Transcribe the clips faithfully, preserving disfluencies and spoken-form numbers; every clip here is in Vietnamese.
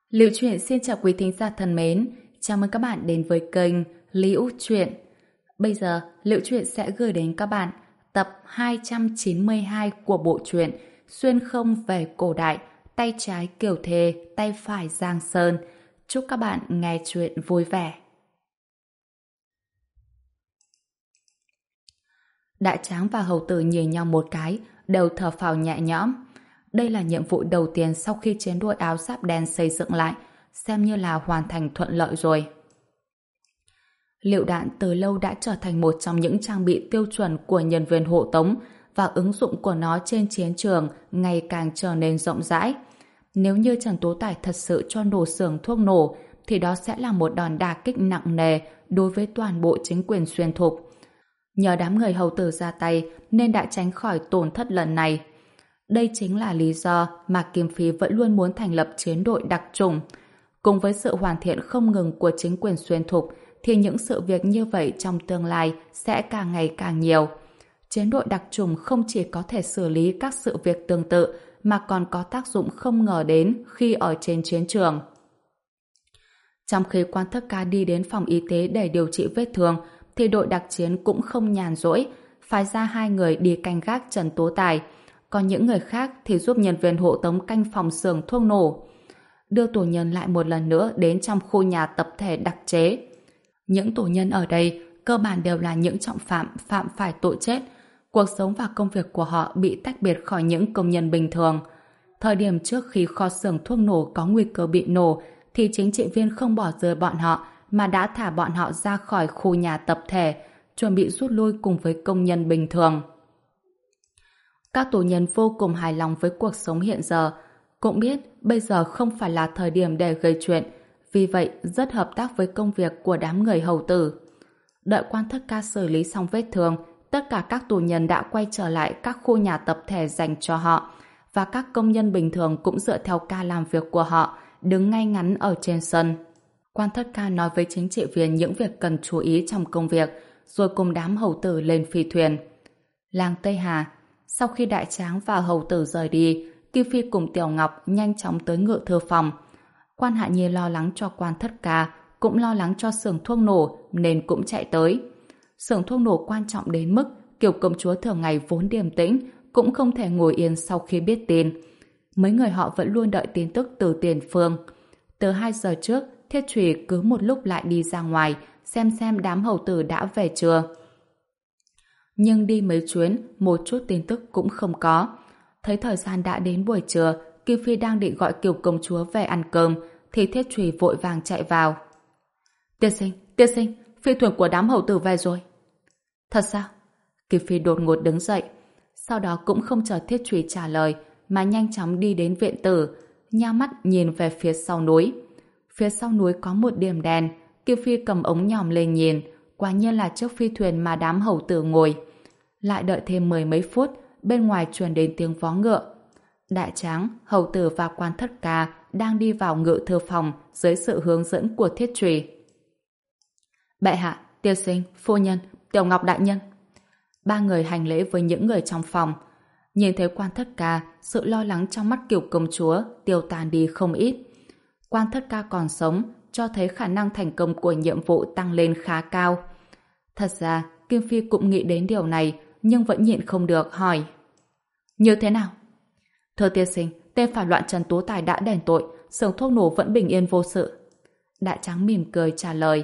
Liễu Chuyện xin chào quý thính giả thân mến, chào mừng các bạn đến với kênh Liễu Chuyện. Bây giờ, Liễu Chuyện sẽ gửi đến các bạn tập hai trăm chín mươi hai của bộ truyện Xuyên không về cổ đại, tay trái Kiều Thề, tay phải Giang Sơn. Chúc các bạn nghe chuyện vui vẻ. Đại Tráng và Hầu Tử nhìn nhau một cái, đều thở phào nhẹ nhõm. Đây là nhiệm vụ đầu tiên sau khi chiến đội áo giáp đen xây dựng lại, xem như là hoàn thành thuận lợi rồi. Lựu đạn từ lâu đã trở thành một trong những trang bị tiêu chuẩn của nhân viên hộ tống và ứng dụng của nó trên chiến trường ngày càng trở nên rộng rãi. Nếu như Trần Tú Tài thật sự cho nổ xưởng thuốc nổ, thì đó sẽ là một đòn đả kích nặng nề đối với toàn bộ chính quyền xuyên thục. Nhờ đám người Hầu Tử ra tay nên đã tránh khỏi tổn thất lần này. Đây chính là lý do mà Kim Phi vẫn luôn muốn thành lập chiến đội đặc chủng. Cùng với sự hoàn thiện không ngừng của chính quyền xuyên thục, thì những sự việc như vậy trong tương lai sẽ càng ngày càng nhiều. Chiến đội đặc chủng không chỉ có thể xử lý các sự việc tương tự, mà còn có tác dụng không ngờ đến khi ở trên chiến trường. Trong khi Quan Thất Ca đi đến phòng y tế để điều trị vết thương, thì đội đặc chiến cũng không nhàn rỗi, phái ra hai người đi canh gác Trần Tố Tài, còn những người khác thì giúp nhân viên hộ tống canh phòng xưởng thuốc nổ. Đưa tù nhân lại một lần nữa đến trong khu nhà tập thể đặc chế. Những tù nhân ở đây cơ bản đều là những trọng phạm phạm phải tội chết. Cuộc sống và công việc của họ bị tách biệt khỏi những công nhân bình thường. Thời điểm trước khi kho xưởng thuốc nổ có nguy cơ bị nổ, thì chính trị viên không bỏ rơi bọn họ mà đã thả bọn họ ra khỏi khu nhà tập thể, chuẩn bị rút lui cùng với công nhân bình thường. Các tù nhân vô cùng hài lòng với cuộc sống hiện giờ, cũng biết bây giờ không phải là thời điểm để gây chuyện, vì vậy rất hợp tác với công việc của đám người Hầu Tử. Đợi Quan Thất Ca xử lý xong vết thương, tất cả các tù nhân đã quay trở lại các khu nhà tập thể dành cho họ, và các công nhân bình thường cũng dựa theo ca làm việc của họ, đứng ngay ngắn ở trên sân. Quan Thất Ca nói với chính trị viên những việc cần chú ý trong công việc, rồi cùng đám Hầu Tử lên phi thuyền. Làng Tây Hà. Sau khi Đại Tráng và Hầu Tử rời đi, Kim Phi cùng Tiểu Ngọc nhanh chóng tới Ngự Thư phòng. Quan Hạ Nhi lo lắng cho Quan Thất Ca, cũng lo lắng cho xưởng thuốc nổ nên cũng chạy tới. Xưởng thuốc nổ quan trọng đến mức Kiều công chúa thường ngày vốn điềm tĩnh cũng không thể ngồi yên sau khi biết tin. Mấy người họ vẫn luôn đợi tin tức từ tiền phương. Từ hai giờ trước, Thiết Trùy cứ một lúc lại đi ra ngoài xem xem đám Hầu Tử đã về chưa. Nhưng đi mấy chuyến, một chút tin tức cũng không có. Thấy thời gian đã đến buổi trưa, Kim Phi đang định gọi Kiều công chúa về ăn cơm, thì Thiết Trùy vội vàng chạy vào. Tiên sinh, tiên sinh, phi thuyền của đám Hầu Tử về rồi. Thật sao? Kim Phi đột ngột đứng dậy, sau đó cũng không chờ Thiết Trùy trả lời, mà nhanh chóng đi đến viện tử, nheo mắt nhìn về phía sau núi. Phía sau núi có một điểm đèn, Kim Phi cầm ống nhòm lên nhìn, quả nhiên là chiếc phi thuyền mà đám Hầu Tử ngồi. Lại đợi thêm mười mấy phút, bên ngoài truyền đến tiếng vó ngựa. Đại Tráng, Hầu Tử và Quan Thất Ca đang đi vào Ngự Thư phòng dưới sự hướng dẫn của Thiết Trùy. Bệ hạ, tiên sinh, phu nhân, Tiểu Ngọc đại nhân. Ba người hành lễ với những người trong phòng. Nhìn thấy Quan Thất Ca, sự lo lắng trong mắt Kiều công chúa tiêu tan đi không ít. Quan Thất Ca còn sống, cho thấy khả năng thành công của nhiệm vụ tăng lên khá cao. Thật ra, Kim Phi cũng nghĩ đến điều này, nhưng vẫn nhịn không được hỏi. Như thế nào? Thưa tiên sinh, tên phản loạn Trần Tú Tài đã đền tội, xưởng thuốc nổ vẫn bình yên vô sự. Đại Tráng mỉm cười trả lời.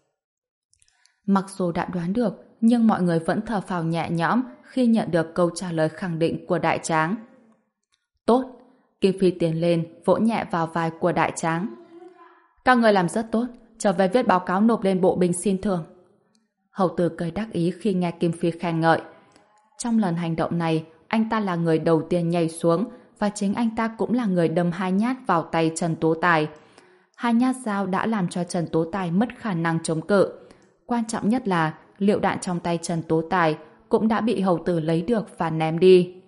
Mặc dù đã đoán được, nhưng mọi người vẫn thở phào nhẹ nhõm khi nhận được câu trả lời khẳng định của Đại Tráng. Tốt. Kim Phi tiến lên, vỗ nhẹ vào vai của Đại Tráng. Các người làm rất tốt, trở về viết báo cáo nộp lên bộ binh xin thưởng. Hầu Tử cười đắc ý khi nghe Kim Phi khen ngợi. Trong lần hành động này, anh ta là người đầu tiên nhảy xuống, và chính anh ta cũng là người đâm hai nhát vào tay Trần Tố Tài. Hai nhát dao đã làm cho Trần Tố Tài mất khả năng chống cự. Quan trọng nhất là lựu đạn trong tay Trần Tố Tài cũng đã bị Hầu Tử lấy được và ném đi.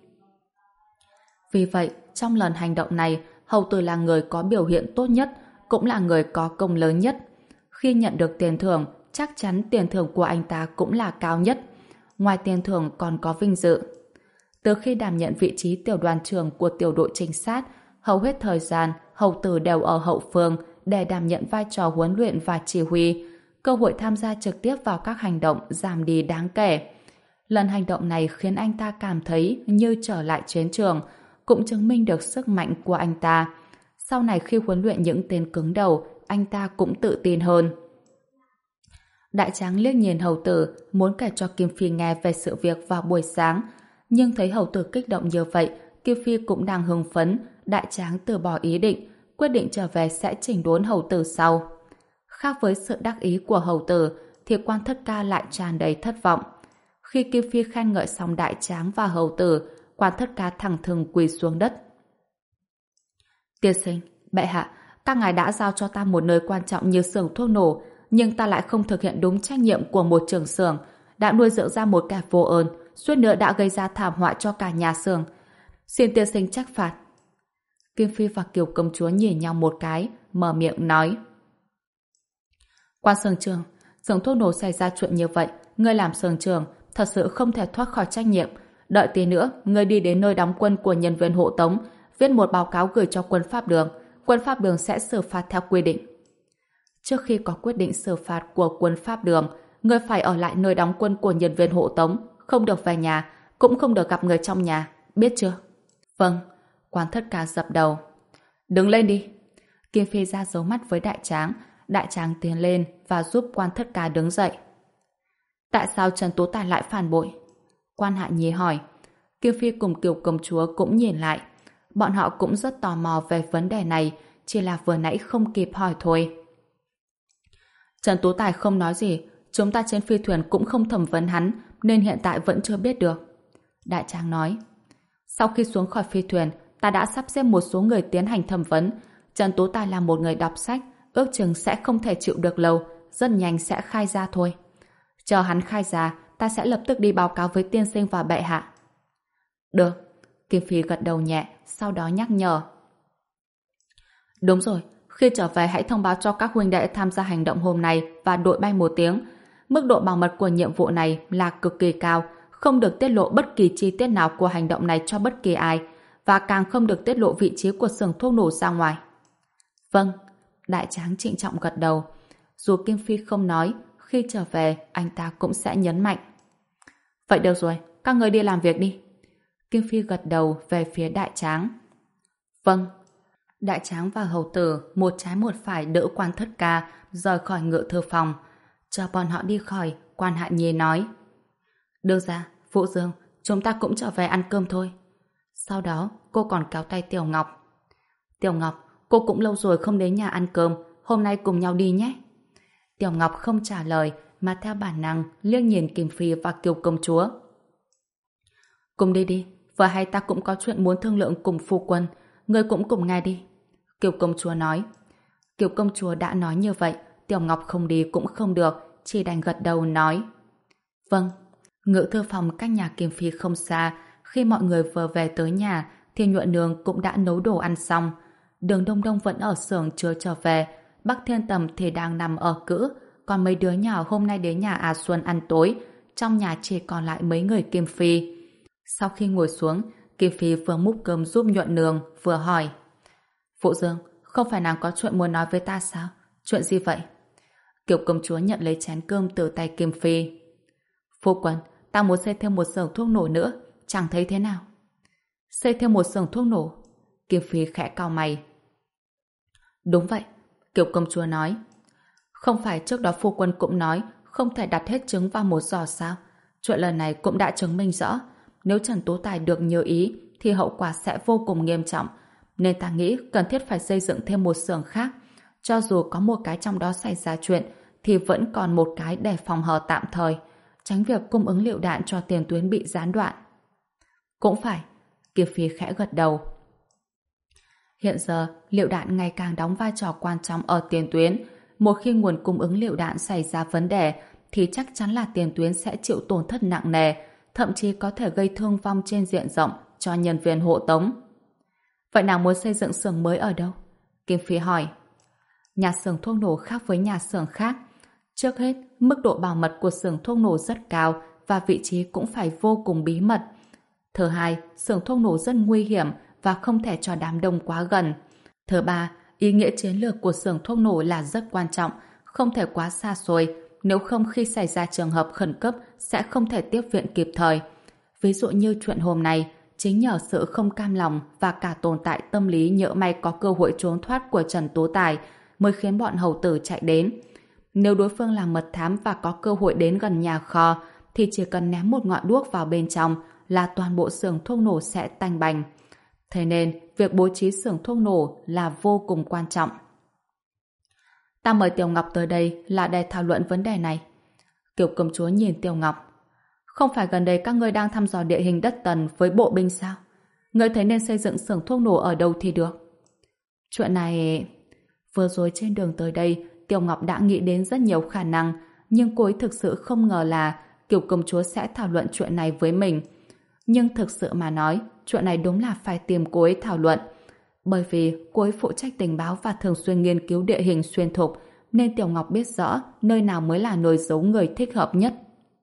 Vì vậy, trong lần hành động này, Hầu Tử là người có biểu hiện tốt nhất, cũng là người có công lớn nhất. Khi nhận được tiền thưởng, chắc chắn tiền thưởng của anh ta cũng là cao nhất. Ngoài tiền thưởng còn có vinh dự. Từ khi đảm nhận vị trí tiểu đoàn trưởng của tiểu đội trinh sát, hầu hết thời gian hầu tử đều ở hậu phương để đảm nhận vai trò huấn luyện và chỉ huy. Cơ hội tham gia trực tiếp vào các hành động giảm đi đáng kể. Lần hành động này khiến anh ta cảm thấy như trở lại chiến trường, cũng chứng minh được sức mạnh của anh ta. Sau này khi huấn luyện những tên cứng đầu, anh ta cũng tự tin hơn. Đại tráng liếc nhìn hầu tử, muốn kể cho Kim Phi nghe về sự việc vào buổi sáng, nhưng thấy hầu tử kích động như vậy, Kim Phi cũng đang hưng phấn. Đại tráng từ bỏ ý định, quyết định trở về sẽ chỉnh đốn hầu tử sau. Khác với sự đắc ý của hầu tử, thì Quan Thất Ca lại tràn đầy thất vọng. Khi Kim Phi khen ngợi xong đại tráng và hầu tử, Quan Thất Ca thẳng thừng quỳ xuống đất. Tiên sinh, bệ hạ, các ngài đã giao cho ta một nơi quan trọng như xưởng thuốc nổ, nhưng ta lại không thực hiện đúng trách nhiệm của một trưởng xưởng, đã nuôi dưỡng ra một kẻ vô ơn, suýt nữa đã gây ra thảm họa cho cả nhà xưởng. Xin tiên sinh trách phạt. Kim Phi và Kiều công chúa nhìn nhau một cái, mở miệng nói. Quan xưởng trưởng, xưởng thuốc nổ xảy ra chuyện như vậy, ngươi làm xưởng trưởng thật sự không thể thoát khỏi trách nhiệm. Đợi tí nữa, ngươi đi đến nơi đóng quân của nhân viên hộ tống, viết một báo cáo gửi cho quân Pháp Đường. Quân Pháp Đường sẽ xử phạt theo quy định. Trước khi có quyết định xử phạt của quân Pháp Đường, ngươi phải ở lại nơi đóng quân của nhân viên hộ tống, không được về nhà, cũng không được gặp người trong nhà, biết chưa? Vâng. Quan Thất Ca dập đầu. Đứng lên đi. Kim Phi ra dấu mắt với đại tráng. Đại tráng tiến lên và giúp Quan Thất Ca đứng dậy. Tại sao Trần Tú Tài lại phản bội? Quan Hạ Nhi hỏi. Kim Phi cùng Kiều công chúa cũng nhìn lại. Bọn họ cũng rất tò mò về vấn đề này, chỉ là vừa nãy không kịp hỏi thôi. Trần Tú Tài không nói gì, chúng ta trên phi thuyền cũng không thẩm vấn hắn, nên hiện tại vẫn chưa biết được. Đại tráng nói. Sau khi xuống khỏi phi thuyền, ta đã sắp xếp một số người tiến hành thẩm vấn. Trần Tú Tài là một người đọc sách, ước chừng sẽ không thể chịu được lâu, rất nhanh sẽ khai ra thôi. Chờ hắn khai ra, ta sẽ lập tức đi báo cáo với tiên sinh và bệ hạ. Được. Kim Phi gật đầu nhẹ, sau đó nhắc nhở. Đúng rồi, khi trở về hãy thông báo cho các huynh đệ tham gia hành động hôm nay và đội bay một tiếng. Mức độ bảo mật của nhiệm vụ này là cực kỳ cao, không được tiết lộ bất kỳ chi tiết nào của hành động này cho bất kỳ ai, và càng không được tiết lộ vị trí của xưởng thuốc nổ ra ngoài. Vâng, đại tráng trịnh trọng gật đầu. Dù Kim Phi không nói, khi trở về anh ta cũng sẽ nhấn mạnh. Vậy được rồi, các người đi làm việc đi. Kim Phi gật đầu về phía đại tráng. Vâng. Đại tráng và hầu tử một trái một phải đỡ Quan Thất Ca rời khỏi ngự thư phòng. Chờ bọn họ đi khỏi, Quan Hạ Nhi nói. Đưa ra, Vũ Dương, chúng ta cũng trở về ăn cơm thôi. Sau đó, cô còn kéo tay Tiểu Ngọc. Tiểu Ngọc, cô cũng lâu rồi không đến nhà ăn cơm, hôm nay cùng nhau đi nhé. Tiểu Ngọc không trả lời, mà theo bản năng liếc nhìn Kim Phi và Kiều công chúa. Cùng đi đi, vừa hay ta cũng có chuyện muốn thương lượng cùng phu quân, ngươi cũng cùng nghe đi. Kiều công chúa nói. Kiều công chúa đã nói như vậy, Tiểu Ngọc không đi cũng không được, chỉ đành gật đầu nói. Vâng. Ngự thư phòng cách nhà Kim Phi không xa, khi mọi người vừa về tới nhà thì Nhuận Nương cũng đã nấu đồ ăn xong. Đường Đông Đông vẫn ở xưởng chưa trở về, Bắc Thiên Tầm thì đang nằm ở cữ, còn mấy đứa nhỏ hôm nay đến nhà A Xuân ăn tối, trong nhà chỉ còn lại mấy người Kim Phi. Sau khi ngồi xuống, Kim Phi vừa múc cơm giúp Nhuận Nương, vừa hỏi. Phụ Dương, không phải nàng có chuyện muốn nói với ta sao? Chuyện gì vậy? Kiều công chúa nhận lấy chén cơm từ tay Kim Phi. Phu quân, ta muốn xây thêm một xưởng thuốc nổ nữa, chẳng thấy thế nào? Xây thêm một xưởng thuốc nổ? Kim Phi khẽ cau mày. Đúng vậy, Kiều công chúa nói. Không phải trước đó phu quân cũng nói không thể đặt hết trứng vào một giò sao? Chuyện lần này cũng đã chứng minh rõ, nếu Trần Tú Tài được như ý thì hậu quả sẽ vô cùng nghiêm trọng, nên ta nghĩ cần thiết phải xây dựng thêm một xưởng khác. Cho dù có một cái trong đó xảy ra chuyện thì vẫn còn một cái để phòng hờ tạm thời, tránh việc cung ứng lựu đạn cho tiền tuyến bị gián đoạn. Cũng phải, Kiều Phi khẽ gật đầu. Hiện giờ, lựu đạn ngày càng đóng vai trò quan trọng ở tiền tuyến. Một khi nguồn cung ứng lựu đạn xảy ra vấn đề thì chắc chắn là tiền tuyến sẽ chịu tổn thất nặng nề, thậm chí có thể gây thương vong trên diện rộng cho nhân viên hộ tống. Vậy nào muốn xây dựng xưởng mới ở đâu? Kim Phi hỏi. Nhà xưởng thuốc nổ khác với nhà xưởng khác. Trước hết, mức độ bảo mật của xưởng thuốc nổ rất cao và vị trí cũng phải vô cùng bí mật. Thứ hai, xưởng thuốc nổ rất nguy hiểm và không thể cho đám đông quá gần. Thứ ba, ý nghĩa chiến lược của xưởng thuốc nổ là rất quan trọng, không thể quá xa xôi, nếu không khi xảy ra trường hợp khẩn cấp sẽ không thể tiếp viện kịp thời. Ví dụ như chuyện hôm nay, chính nhờ sự không cam lòng và cả tồn tại tâm lý nhỡ may có cơ hội trốn thoát của Trần Tú Tài mới khiến bọn hầu tử chạy đến. Nếu đối phương là mật thám và có cơ hội đến gần nhà kho, thì chỉ cần ném một ngọn đuốc vào bên trong là toàn bộ xưởng thuốc nổ sẽ tanh bành. Thế nên, việc bố trí xưởng thuốc nổ là vô cùng quan trọng. Ta mời Tiểu Ngọc tới đây là để thảo luận vấn đề này. Kiều công chúa nhìn Tiểu Ngọc. Không phải gần đây các ngươi đang thăm dò địa hình đất Tần với bộ binh sao? Ngươi thấy nên xây dựng xưởng thuốc nổ ở đâu thì được? Chuyện này... Vừa rồi trên đường tới đây, Tiểu Ngọc đã nghĩ đến rất nhiều khả năng, nhưng cô ấy thực sự không ngờ là Kiều công chúa sẽ thảo luận chuyện này với mình. Nhưng thực sự mà nói, chuyện này đúng là phải tìm cô ấy thảo luận. Bởi vì cô ấy phụ trách tình báo và thường xuyên nghiên cứu địa hình xuyên thục, nên Tiểu Ngọc biết rõ nơi nào mới là nơi giấu người thích hợp nhất.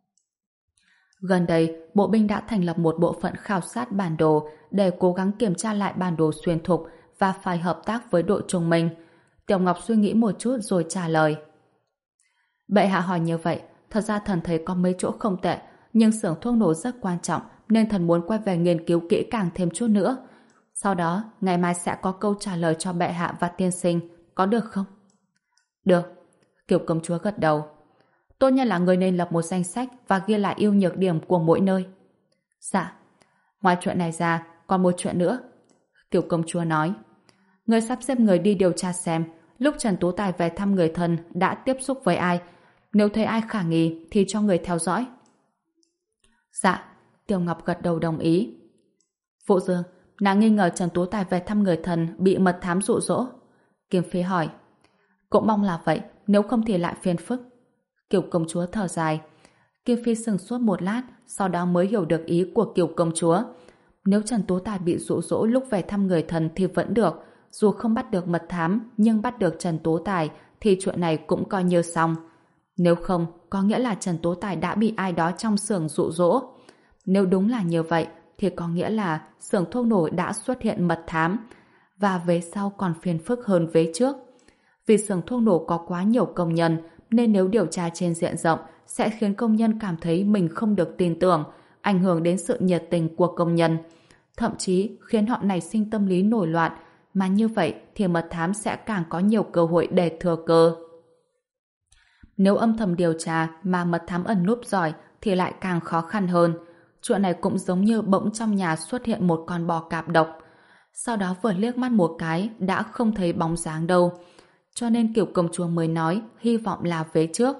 Gần đây, bộ binh đã thành lập một bộ phận khảo sát bản đồ để cố gắng kiểm tra lại bản đồ xuyên thục và phải hợp tác với đội trung minh. Tiểu Ngọc suy nghĩ một chút rồi trả lời. Bệ hạ hỏi như vậy, thật ra thần thấy có mấy chỗ không tệ, nhưng xưởng thuốc nổ rất quan trọng nên thần muốn quay về nghiên cứu kỹ càng thêm chút nữa. Sau đó, ngày mai sẽ có câu trả lời cho bệ hạ và tiên sinh, có được không? Được. Kiều công chúa gật đầu. Tốt nhất là người nên lập một danh sách và ghi lại ưu nhược điểm của mỗi nơi. Dạ. Ngoài chuyện này ra, còn một chuyện nữa. Kiều công chúa nói. Người sắp xếp người đi điều tra xem lúc Trần Tú Tài về thăm người thân đã tiếp xúc với ai. Nếu thấy ai khả nghi thì cho người theo dõi. Dạ. Tiểu Ngọc gật đầu đồng ý. Phụ Dương, nàng nghi ngờ Trần Tú Tài về thăm người thân bị mật thám dụ dỗ. Kim Phi hỏi. Cũng mong là vậy, nếu không thì lại phiền phức. Kiều công chúa thở dài. Kim Phi sừng sốt một lát, sau đó mới hiểu được ý của Kiều công chúa. Nếu Trần Tú Tài bị dụ dỗ lúc về thăm người thân thì vẫn được, dù không bắt được mật thám nhưng bắt được Trần Tú Tài thì chuyện này cũng coi như xong. Nếu không, có nghĩa là Trần Tú Tài đã bị ai đó trong xưởng dụ dỗ. Nếu đúng là như vậy thì có nghĩa là xưởng thuốc nổ đã xuất hiện mật thám, và về sau còn phiền phức hơn vế trước. Vì xưởng thuốc nổ có quá nhiều công nhân nên nếu điều tra trên diện rộng sẽ khiến công nhân cảm thấy mình không được tin tưởng, ảnh hưởng đến sự nhiệt tình của công nhân, thậm chí khiến họ nảy sinh tâm lý nổi loạn, mà như vậy thì mật thám sẽ càng có nhiều cơ hội để thừa cơ. Nếu âm thầm điều tra mà mật thám ẩn núp giỏi thì lại càng khó khăn hơn. Chuyện này cũng giống như bỗng trong nhà xuất hiện một con bò cạp độc. Sau đó vừa liếc mắt một cái đã không thấy bóng dáng đâu. Cho nên Kiều công chúa mới nói hy vọng là vế trước.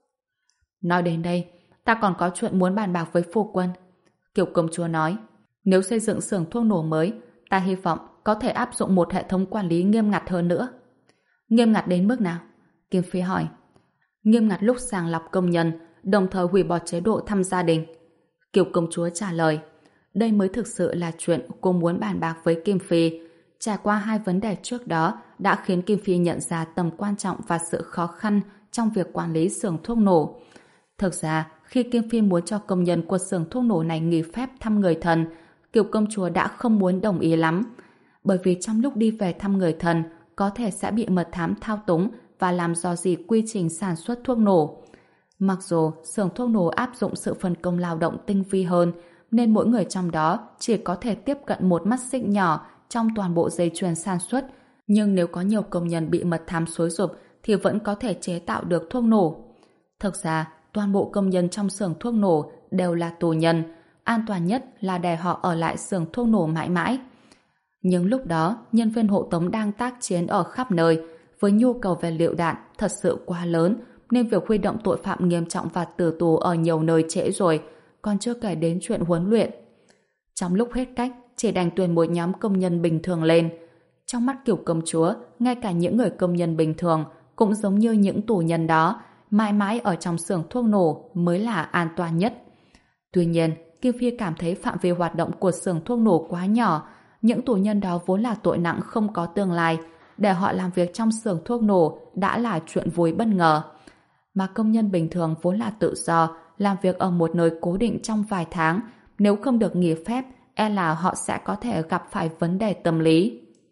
Nói đến đây, ta còn có chuyện muốn bàn bạc với phu quân. Kiều công chúa nói, nếu xây dựng xưởng thuốc nổ mới, ta hy vọng có thể áp dụng một hệ thống quản lý nghiêm ngặt hơn nữa. Nghiêm ngặt đến mức nào? Kim Phi hỏi. Nghiêm ngặt lúc sàng lọc công nhân, đồng thời hủy bỏ chế độ thăm gia đình. Kiều công chúa trả lời. Đây mới thực sự là chuyện cô muốn bàn bạc với Kim Phi. Trải qua hai vấn đề trước đó đã khiến Kim Phi nhận ra tầm quan trọng và sự khó khăn trong việc quản lý xưởng thuốc nổ. Thực ra, khi Kim Phi muốn cho công nhân của xưởng thuốc nổ này nghỉ phép thăm người thân, Kiều công chúa đã không muốn đồng ý lắm. Bởi vì trong lúc đi về thăm người thân, có thể sẽ bị mật thám thao túng và làm dò dỉ quy trình sản xuất thuốc nổ. Mặc dù xưởng thuốc nổ áp dụng sự phân công lao động tinh vi hơn, nên mỗi người trong đó chỉ có thể tiếp cận một mắt xích nhỏ trong toàn bộ dây chuyền sản xuất, nhưng nếu có nhiều công nhân bị mật thám xúi giục thì vẫn có thể chế tạo được thuốc nổ. Thực ra, toàn bộ công nhân trong xưởng thuốc nổ đều là tù nhân, an toàn nhất là để họ ở lại xưởng thuốc nổ mãi mãi. Nhưng lúc đó, nhân viên hộ tống đang tác chiến ở khắp nơi, với nhu cầu về liệu đạn thật sự quá lớn, nên việc huy động tội phạm nghiêm trọng và tử tù ở nhiều nơi trễ rồi, còn chưa kể đến chuyện huấn luyện. Trong lúc hết cách, chỉ đành tuyển một nhóm công nhân bình thường lên. Trong mắt Kiều công chúa, ngay cả những người công nhân bình thường cũng giống như những tù nhân đó, mãi mãi ở trong xưởng thuốc nổ mới là an toàn nhất. Tuy nhiên, Kim Phi cảm thấy phạm vi hoạt động của xưởng thuốc nổ quá nhỏ, những tù nhân đó vốn là tội nặng không có tương lai, để họ làm việc trong xưởng thuốc nổ đã là chuyện vui bất ngờ. Mà công nhân bình thường vốn là tự do, làm việc ở một nơi cố định trong vài tháng, nếu không được nghỉ phép, e là họ sẽ có thể gặp phải vấn đề tâm lý.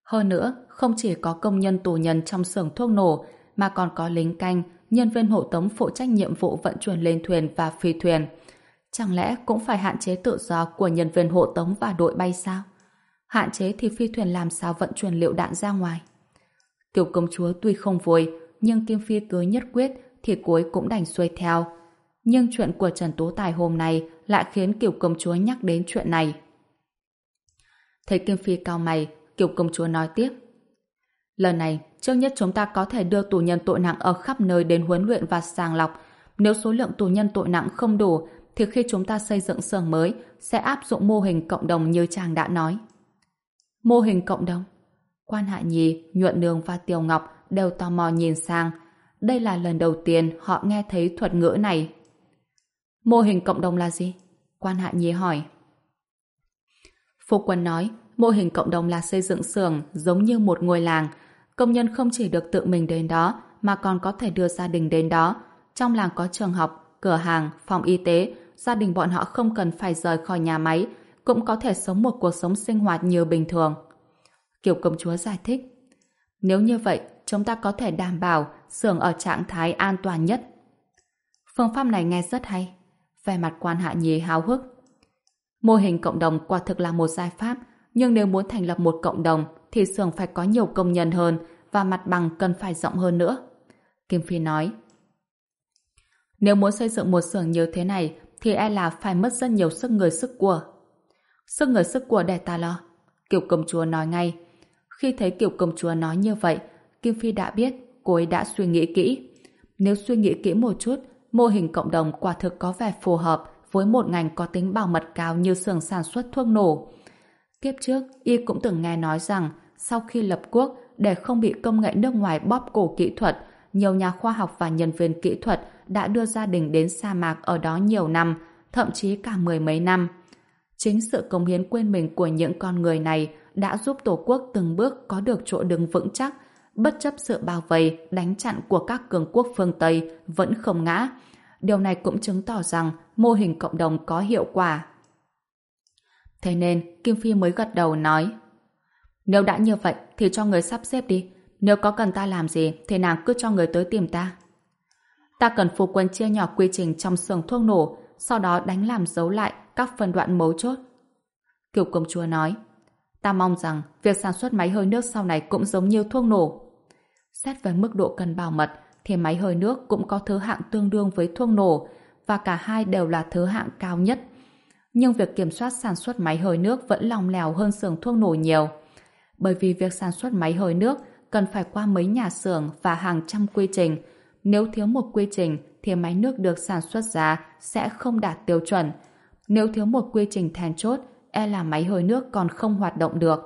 Hơn nữa, không chỉ có công nhân tù nhân trong xưởng thuốc nổ, mà còn có lính canh, nhân viên hộ tống phụ trách nhiệm vụ vận chuyển lên thuyền và phi thuyền. Chẳng lẽ cũng phải hạn chế tự do của nhân viên hộ tống và đội bay sao? Hạn chế thì phi thuyền làm sao vận chuyển liệu đạn ra ngoài? Kiều công chúa tuy không vui, nhưng Kim Phi cứ nhất quyết thì cuối cũng đành xuôi theo. Nhưng chuyện của Trần Tú Tài hôm nay lại khiến Kiều công chúa nhắc đến chuyện này. Thấy Kim Phi cau mày, Kiều công chúa nói tiếp. Lần này, trước nhất chúng ta có thể đưa tù nhân tội nặng ở khắp nơi đến huấn luyện và sàng lọc. Nếu số lượng tù nhân tội nặng không đủ, thì khi chúng ta xây dựng xưởng mới, sẽ áp dụng mô hình cộng đồng như chàng đã nói. Mô hình cộng đồng? Quan Hạ Nhi, Nhuận Nương và Tiêu Ngọc đều tò mò nhìn sang. Đây là lần đầu tiên họ nghe thấy thuật ngữ này. Mô hình cộng đồng là gì? Quan Hạ Nhi hỏi. Phu quân nói, mô hình cộng đồng là xây dựng xưởng giống như một ngôi làng. Công nhân không chỉ được tự mình đến đó, mà còn có thể đưa gia đình đến đó. Trong làng có trường học, cửa hàng, phòng y tế, gia đình bọn họ không cần phải rời khỏi nhà máy, cũng có thể sống một cuộc sống sinh hoạt như bình thường. Kiều công chúa giải thích. Nếu như vậy, chúng ta có thể đảm bảo xưởng ở trạng thái an toàn nhất. Phương pháp này nghe rất hay. Vẻ mặt Quan Hạ Nhi háo hức. Mô hình cộng đồng quả thực là một giải pháp, nhưng nếu muốn thành lập một cộng đồng thì xưởng phải có nhiều công nhân hơn và mặt bằng cần phải rộng hơn nữa. Kim Phi nói. Nếu muốn xây dựng một xưởng như thế này thì e là phải mất rất nhiều sức người sức của. Sức người sức của để ta lo. Kiều công chúa nói ngay. Khi thấy Kiều công chúa nói như vậy, Kim Phi đã biết cô ấy đã suy nghĩ kỹ. Nếu suy nghĩ kỹ một chút, mô hình cộng đồng quả thực có vẻ phù hợp với một ngành có tính bảo mật cao như xưởng sản xuất thuốc nổ. Kiếp trước, y cũng từng nghe nói rằng sau khi lập quốc, để không bị công nghệ nước ngoài bóp cổ kỹ thuật, nhiều nhà khoa học và nhân viên kỹ thuật đã đưa gia đình đến sa mạc ở đó nhiều năm, thậm chí cả mười mấy năm. Chính sự cống hiến quên mình của những con người này đã giúp Tổ quốc từng bước có được chỗ đứng vững chắc, bất chấp sự bao vây, đánh chặn của các cường quốc phương Tây vẫn không ngã. Điều này cũng chứng tỏ rằng mô hình cộng đồng có hiệu quả. Thế nên Kim Phi mới gật đầu nói, nếu đã như vậy thì cho người sắp xếp đi. Nếu có cần ta làm gì thì nàng cứ cho người tới tìm ta. Ta cần phu quân chia nhỏ quy trình trong xưởng thuốc nổ, sau đó đánh làm dấu lại các phân đoạn mấu chốt. Kiều công chúa nói, ta mong rằng việc sản xuất máy hơi nước sau này cũng giống như thuốc nổ. Xét về mức độ cần bảo mật thì máy hơi nước cũng có thứ hạng tương đương với thuốc nổ, và cả hai đều là thứ hạng cao nhất. Nhưng việc kiểm soát sản xuất máy hơi nước vẫn lỏng lẻo hơn xưởng thuốc nổ nhiều. Bởi vì việc sản xuất máy hơi nước cần phải qua mấy nhà xưởng và hàng trăm quy trình. Nếu thiếu một quy trình thì máy nước được sản xuất ra sẽ không đạt tiêu chuẩn. Nếu thiếu một quy trình then chốt, e là máy hơi nước còn không hoạt động được.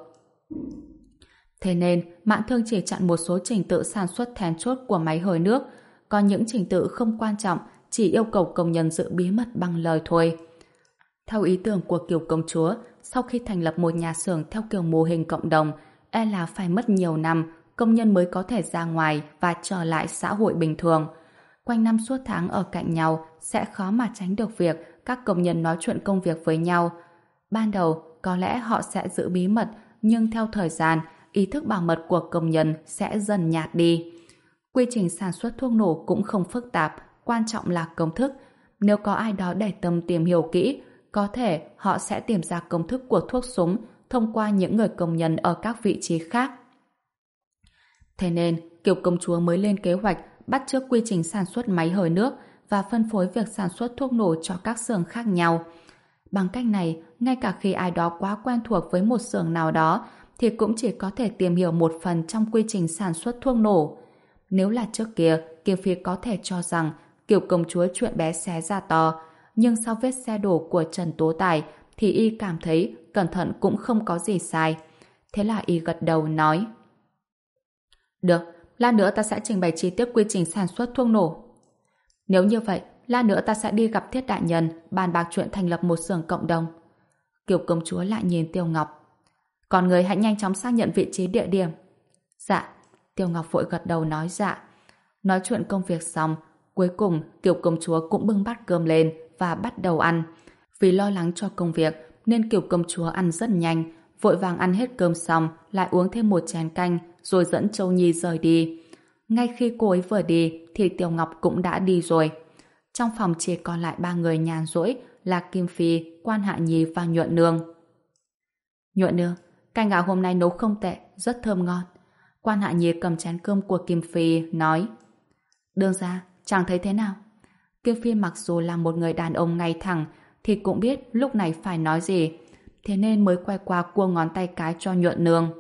Thế nên, Mạn Thương chỉ chặn một số trình tự sản xuất then chốt của máy hơi nước, còn những trình tự không quan trọng chỉ yêu cầu công nhân giữ bí mật bằng lời thôi. Theo ý tưởng của Kiều công chúa, sau khi thành lập một nhà xưởng theo kiểu mô hình cộng đồng, e là phải mất nhiều năm công nhân mới có thể ra ngoài và trở lại xã hội bình thường. Quanh năm suốt tháng ở cạnh nhau sẽ khó mà tránh được việc các công nhân nói chuyện công việc với nhau. Ban đầu, có lẽ họ sẽ giữ bí mật, nhưng theo thời gian, ý thức bảo mật của công nhân sẽ dần nhạt đi. Quy trình sản xuất thuốc nổ cũng không phức tạp, quan trọng là công thức. Nếu có ai đó để tâm tìm hiểu kỹ, có thể họ sẽ tìm ra công thức của thuốc súng thông qua những người công nhân ở các vị trí khác. Thế nên, Kiều công chúa mới lên kế hoạch bắt chước quy trình sản xuất máy hơi nước và phân phối việc sản xuất thuốc nổ cho các xưởng khác nhau. Bằng cách này, ngay cả khi ai đó quá quen thuộc với một xưởng nào đó thì cũng chỉ có thể tìm hiểu một phần trong quy trình sản xuất thuốc nổ. Nếu là trước kia, Kiều Phi có thể cho rằng Kiều công chúa chuyện bé xé ra to, nhưng sau vết xe đổ của Trần Tố Tài thì y cảm thấy cẩn thận cũng không có gì sai. Thế là y gật đầu nói, được, lát nữa ta sẽ trình bày chi tiết quy trình sản xuất thuốc nổ. Nếu như vậy, lát nữa ta sẽ đi gặp Thiết đại nhân bàn bạc chuyện thành lập một xưởng cộng đồng. Kiều công chúa lại nhìn Tiêu Ngọc. Còn người hãy nhanh chóng xác nhận vị trí địa điểm. Dạ. Tiêu Ngọc vội gật đầu nói dạ. Nói chuyện công việc xong, cuối cùng Kiều công chúa cũng bưng bát cơm lên và bắt đầu ăn. Vì lo lắng cho công việc nên Kiều công chúa ăn rất nhanh vội vàng ăn hết cơm xong, lại uống thêm một chén canh, rồi dẫn Châu Nhi rời đi. Ngay khi cô ấy vừa đi, thì Tiểu Ngọc cũng đã đi rồi. Trong phòng chỉ còn lại ba người nhàn rỗi là Kim Phi, Quan Hạ Nhi và Nhuận Nương. Nhuận Nương, canh gà hôm nay nấu không tệ, rất thơm ngon. Quan Hạ Nhi cầm chén cơm của Kim Phi, nói: Đương gia, chàng thấy thế nào? Kim Phi mặc dù là một người đàn ông ngay thẳng, thì cũng biết lúc này phải nói gì, thế nên mới quay qua cua ngón tay cái cho Nhuận Nương.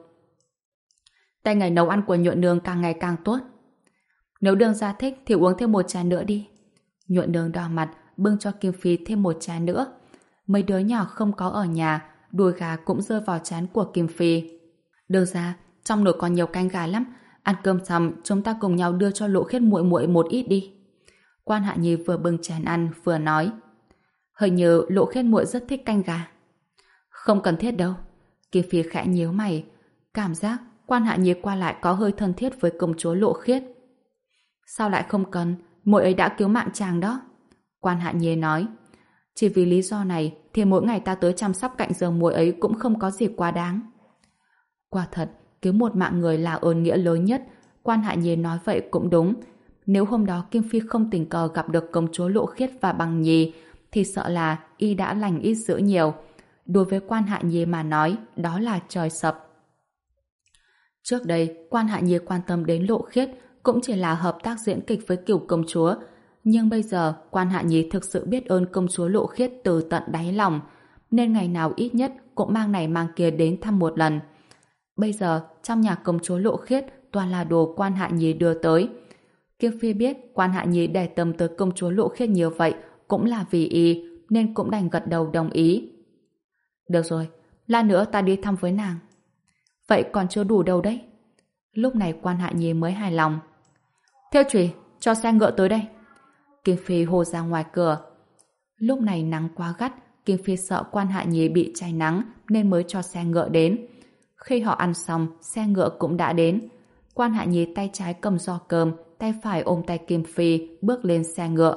Tay nghề nấu ăn của Nhuận Nương càng ngày càng tốt. Nếu đương gia thích thì uống thêm một chén nữa đi. Nhuận Nương đỏ mặt bưng cho Kim Phi thêm một chén nữa. Mấy đứa nhỏ không có ở nhà, đùi gà cũng rơi vào chén của Kim Phi. Đương gia, trong nồi còn nhiều canh gà lắm, ăn cơm xong chúng ta cùng nhau đưa cho Lộ Khiết muội muội một ít đi. Quan Hạ Nhi vừa bưng chén ăn vừa nói: Hình như Lộ Khiết muội rất thích canh gà. Không cần thiết đâu. Kim Phi khẽ nhíu mày, cảm giác Quan Hạ Nhi qua lại có hơi thân thiết với công chúa Lộ Khiết. Sao lại không cần, muội ấy đã cứu mạng chàng đó. Quan Hạ Nhi nói: Chỉ vì lý do này thì mỗi ngày ta tới chăm sóc cạnh giường muội ấy cũng không có gì quá đáng. Quả thật, cứu một mạng người là ơn nghĩa lớn nhất. Quan Hạ Nhi nói vậy cũng đúng. Nếu hôm đó Kim Phi không tình cờ gặp được công chúa Lộ Khiết và Bằng Nhi thì sợ là y đã lành ít dữ nhiều. Đối với Quan Hạ Nhi mà nói, đó là trời sập. Trước đây, Quan Hạ Nhi quan tâm đến Lộ Khiết cũng chỉ là hợp tác diễn kịch với Cửu công chúa. Nhưng bây giờ, Quan Hạ Nhi thực sự biết ơn công chúa Lộ Khiết từ tận đáy lòng, nên ngày nào ít nhất cũng mang này mang kia đến thăm một lần. Bây giờ, trong nhà công chúa Lộ Khiết toàn là đồ Quan Hạ Nhi đưa tới. Kim Phi biết Quan Hạ Nhi để tâm tới công chúa Lộ Khiết nhiều vậy cũng là vì y, nên cũng đành gật đầu đồng ý. Được rồi, lát nữa ta đi thăm với nàng. Vậy còn chưa đủ đâu đấy. Lúc này Quan Hạ Nhi mới hài lòng. Theo chùy, cho xe ngựa tới đây. Kim Phi hô ra ngoài cửa. Lúc này nắng quá gắt, Kim Phi sợ Quan Hạ Nhi bị cháy nắng nên mới cho xe ngựa đến. Khi họ ăn xong, xe ngựa cũng đã đến. Quan Hạ Nhi tay trái cầm giò cơm, tay phải ôm tay Kim Phi bước lên xe ngựa.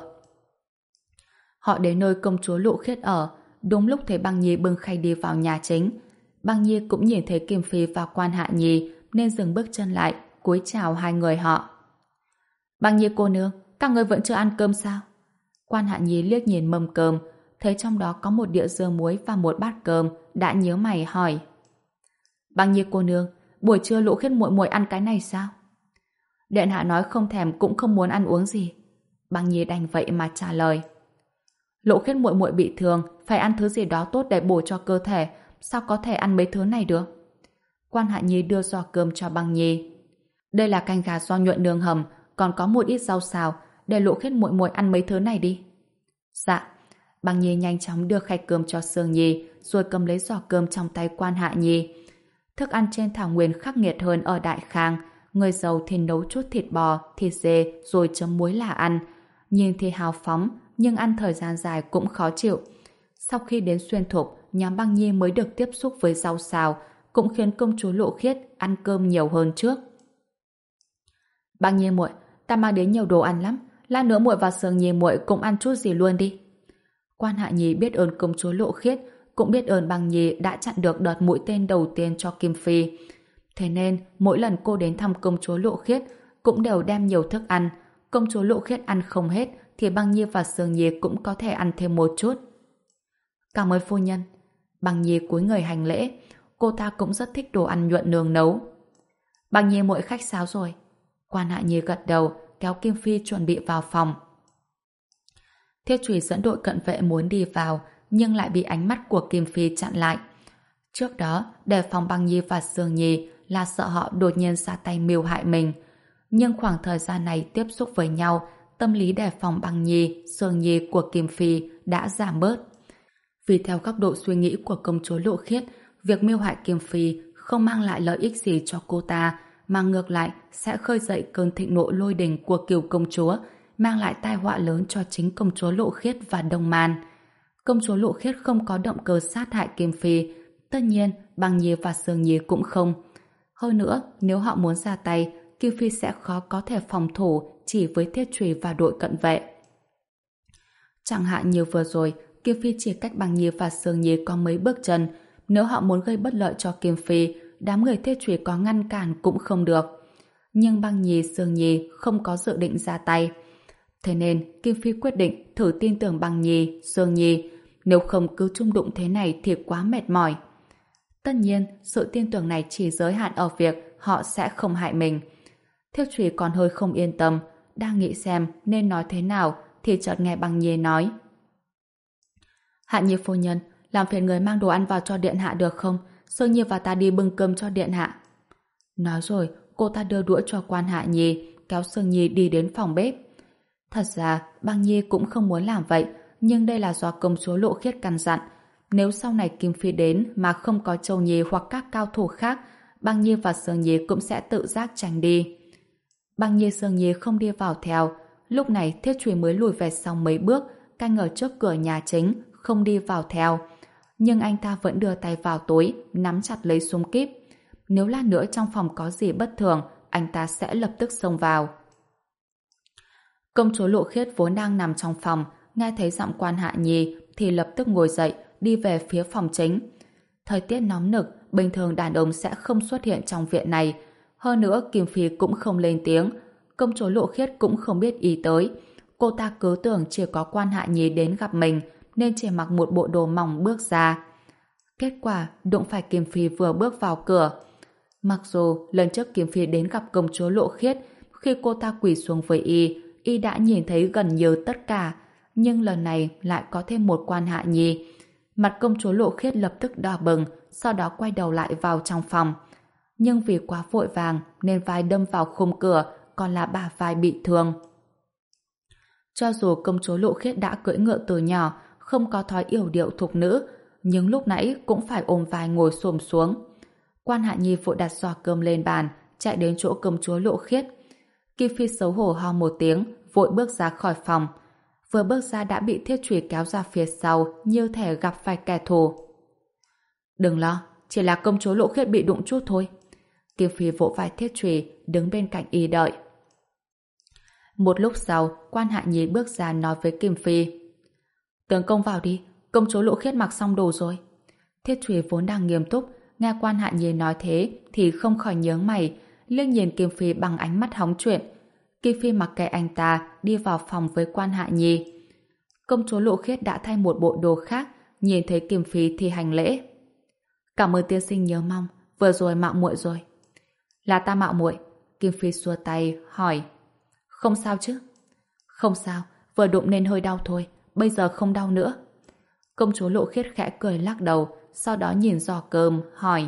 Họ đến nơi công chúa Lộ Khiết ở. Đúng lúc thấy Băng Nhi bưng khay đi vào nhà chính. Băng Nhi cũng nhìn thấy Kim Phi và Quan Hạ Nhi nên dừng bước chân lại, cúi chào hai người họ. Băng Nhi cô nương, các người vẫn chưa ăn cơm sao? Quan Hạ Nhi liếc nhìn mâm cơm, thấy trong đó có một đĩa dưa muối và một bát cơm, đã nhíu mày hỏi. Băng Nhi cô nương, buổi trưa Lộ Khiết muội muội ăn cái này sao? Điện hạ nói không thèm cũng không muốn ăn uống gì. Băng Nhi đành vậy mà trả lời. Lộ Khiết muội muội bị thương, phải ăn thứ gì đó tốt để bổ cho cơ thể, sao có thể ăn mấy thứ này được? Quan Hạ Nhi đưa giò cơm cho Băng Nhi. Đây là canh gà do Nhuận Nương hầm, còn có một ít rau xào, để Lộ Khiết muội muội ăn mấy thứ này đi. Dạ. Băng Nhi nhanh chóng đưa khay cơm cho Sương Nhi, rồi cầm lấy giò cơm trong tay Quan Hạ Nhi. Thức ăn trên thảo nguyên khắc nghiệt hơn ở Đại Khang, người giàu thì nấu chút thịt bò, thịt dê rồi chấm muối là ăn. Nhìn thì hào phóng, nhưng ăn thời gian dài cũng khó chịu. Sau khi đến Xuyên Thục, nhóm Băng Nhi mới được tiếp xúc với rau xào, cũng khiến công chúa Lộ Khiết ăn cơm nhiều hơn trước. Băng Nhi muội, ta mang đến nhiều đồ ăn lắm, lát nữa muội và Sương Nhi muội cũng ăn chút gì luôn đi. Quan Hạ Nhi biết ơn công chúa Lộ Khiết, cũng biết ơn Băng Nhi đã chặn được đợt mũi tên đầu tiên cho Kim Phi. Thế nên, mỗi lần cô đến thăm công chúa Lộ Khiết, cũng đều đem nhiều thức ăn. Công chúa Lộ Khiết ăn không hết, thì Băng Nhi và Sương Nhi cũng có thể ăn thêm một chút. Cảm ơn phu nhân. Băng Nhi cúi người hành lễ, cô ta cũng rất thích đồ ăn Nhuận Nương nấu. Băng Nhi muội khách sáo rồi. Quan Hạ Nhi gật đầu, kéo Kim Phi chuẩn bị vào phòng. Thiết Chùy dẫn đội cận vệ muốn đi vào, nhưng lại bị ánh mắt của Kim Phi chặn lại. Trước đó, đề phòng Băng Nhi và Sương Nhi là sợ họ đột nhiên ra tay mưu hại mình. Nhưng khoảng thời gian này tiếp xúc với nhau, tâm lý đề phòng Băng Nhi, Sương Nhi của Kim Phi đã giảm bớt. Vì theo góc độ suy nghĩ của công chúa Lộ Khiết, việc mưu hại Kim Phi không mang lại lợi ích gì cho cô ta, mà ngược lại sẽ khơi dậy cơn thịnh nộ lôi đình của Cửu công chúa, mang lại tai họa lớn cho chính công chúa Lộ Khiết và Đông Man. Công chúa Lộ Khiết không có động cơ sát hại Kim Phi, tất nhiên Băng Nhi và Sương Nhi cũng không. Hơn nữa, nếu họ muốn ra tay, Kim Phi sẽ khó có thể phòng thủ chỉ với Thiết Chùy và đội cận vệ. Chẳng hạn như vừa rồi, Kim Phi chỉ cách Băng Nhi và Sương Nhi có mấy bước chân, nếu họ muốn gây bất lợi cho Kim Phi, đám người Thiết Trùy có ngăn cản cũng không được. Nhưng Băng Nhi, Sương Nhi không có dự định ra tay. Thế nên Kim Phi quyết định thử tin tưởng Băng Nhi, Sương Nhi, nếu không cứ chung đụng thế này thì quá mệt mỏi. Tất nhiên, sự tin tưởng này chỉ giới hạn ở việc họ sẽ không hại mình. Thiết Trùy còn hơi không yên tâm, đang nghĩ xem nên nói thế nào thì chợt nghe Băng Nhi nói: Hạ Nhi phu nhân, làm phiền người mang đồ ăn vào cho điện hạ được không? Sương Nhi và ta đi bưng cơm cho điện hạ. Nói rồi, cô ta đưa đũa cho quan Hạ Nhi, kéo Sương Nhi đi đến phòng bếp. Thật ra, Băng Nhi cũng không muốn làm vậy, nhưng đây là do công chúa Lộ Khiết căn dặn. Nếu sau này Kim Phi đến mà không có Châu Nhi hoặc các cao thủ khác, Băng Nhi và Sương Nhi cũng sẽ tự giác tránh đi. Băng Nhi, Sương Nhi không đi vào theo. Lúc này Thiết Trùy mới lùi về sau mấy bước, canh ở trước cửa nhà chính, không đi vào theo. Nhưng anh ta vẫn đưa tay vào túi, nắm chặt lấy súng kíp. Nếu lát nữa trong phòng có gì bất thường, anh ta sẽ lập tức xông vào. Công chúa Lộ Khiết vốn đang nằm trong phòng, nghe thấy giọng quan Hạ Nhi thì lập tức ngồi dậy, đi về phía phòng chính. Thời tiết nóng nực, bình thường đàn ông sẽ không xuất hiện trong viện này. Hơn nữa, Kim Phi cũng không lên tiếng. Công chúa Lộ Khiết cũng không biết ý tới. Cô ta cứ tưởng chỉ có quan Hạ Nhi đến gặp mình, nên chỉ mặc một bộ đồ mỏng bước ra. Kết quả, đụng phải Kim Phi vừa bước vào cửa. Mặc dù lần trước Kim Phi đến gặp công chúa Lộ Khiết, khi cô ta quỳ xuống với y, y đã nhìn thấy gần như tất cả, nhưng lần này lại có thêm một quan Hạ Nhi. Mặt công chúa Lộ Khiết lập tức đỏ bừng, sau đó quay đầu lại vào trong phòng. Nhưng vì quá vội vàng nên vai đâm vào khung cửa, còn là bả vai bị thương. Cho dù công chúa Lộ Khiết đã cưỡi ngựa từ nhỏ, không có thói yểu điệu thục nữ, nhưng lúc nãy cũng phải ôm vai ngồi xổm xuống. Quan Hạ Nhi vội đặt giỏ cơm lên bàn, chạy đến chỗ công chúa Lộ Khiết. Kim Phi xấu hổ ho một tiếng, vội bước ra khỏi phòng. Vừa bước ra đã bị Thiết Trùy kéo ra phía sau, như thể gặp phải kẻ thù. Đừng lo, chỉ là công chúa Lộ Khiết bị đụng chút thôi. Kim Phi vỗ vai Thiết Trùy, đứng bên cạnh y đợi. Một lúc sau, quan Hạ Nhi bước ra nói với Kim Phi: Tướng công vào đi, công chúa Lộ Khiết mặc xong đồ rồi. Thiết Trùy vốn đang nghiêm túc, nghe quan Hạ Nhi nói thế thì không khỏi nhướng mày, liếc nhìn Kim Phi bằng ánh mắt hóng chuyện. Kim Phi mặc kệ anh ta, đi vào phòng với quan Hạ Nhi. Công chúa Lộ Khiết đã thay một bộ đồ khác, nhìn thấy Kim Phi thì hành lễ. Cảm ơn tiên sinh nhớ mong, vừa rồi mạo muội rồi. Là ta mạo muội. Kim Phi xua tay, hỏi. Không sao chứ? Không sao, vừa đụng nên hơi đau thôi, bây giờ không đau nữa. Công chúa Lộ Khiết khẽ cười lắc đầu, sau đó nhìn giỏ cơm, hỏi.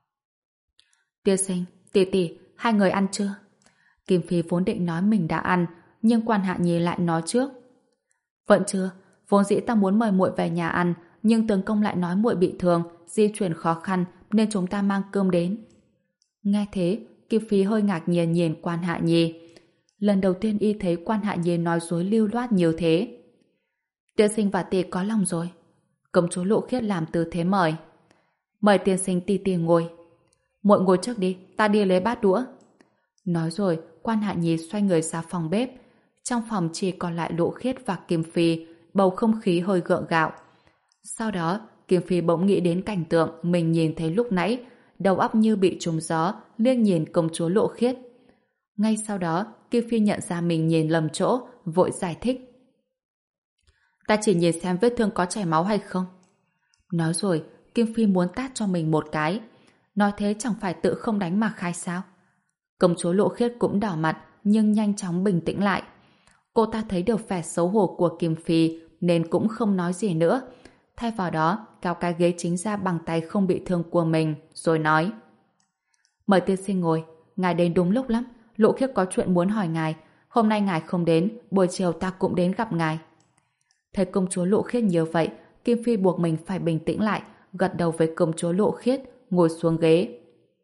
Tiên sinh, tỷ tỷ, hai người ăn chưa? Kim Phi vốn định nói mình đã ăn, nhưng quan Hạ Nhi lại nói trước. Vẫn chưa, vốn dĩ ta muốn mời muội về nhà ăn, nhưng tướng công lại nói muội bị thương, di chuyển khó khăn nên chúng ta mang cơm đến. Nghe thế, Kim Phi hơi ngạc nhiên nhìn quan Hạ Nhi. Lần đầu tiên y thấy quan Hạ Nhi nói dối lưu loát nhiều thế. Tiên sinh và tỷ có lòng rồi. Công chúa Lộ Khiết làm tư thế mời. Mời tiên sinh tỷ tỷ ngồi. Muội ngồi trước đi, ta đi lấy bát đũa. Nói rồi, quan Hạ Nhi xoay người ra phòng bếp. Trong phòng chỉ còn lại Lộ Khiết và Kim Phi, bầu không khí hơi gượng gạo. Sau đó, Kim Phi bỗng nghĩ đến cảnh tượng mình nhìn thấy lúc nãy, đầu óc như bị trúng gió, liếc nhìn công chúa Lộ Khiết. Ngay sau đó, Kim Phi nhận ra mình nhìn lầm chỗ, vội giải thích. Ta chỉ nhìn xem vết thương có chảy máu hay không. Nói rồi, Kim Phi muốn tát cho mình một cái. Nói thế chẳng phải tự không đánh mà khai sao? Công chúa Lộ Khiết cũng đỏ mặt, nhưng nhanh chóng bình tĩnh lại. Cô ta thấy được vẻ xấu hổ của Kim Phi, nên cũng không nói gì nữa. Thay vào đó, kéo cái ghế chính ra bằng tay không bị thương của mình, rồi nói. Mời tiên sinh ngồi, ngài đến đúng lúc lắm. Lộ Khiết có chuyện muốn hỏi ngài. Hôm nay ngài không đến, buổi chiều ta cũng đến gặp ngài. Thấy công chúa Lộ Khiết như vậy, Kim Phi buộc mình phải bình tĩnh lại, gật đầu với công chúa Lộ Khiết, ngồi xuống ghế.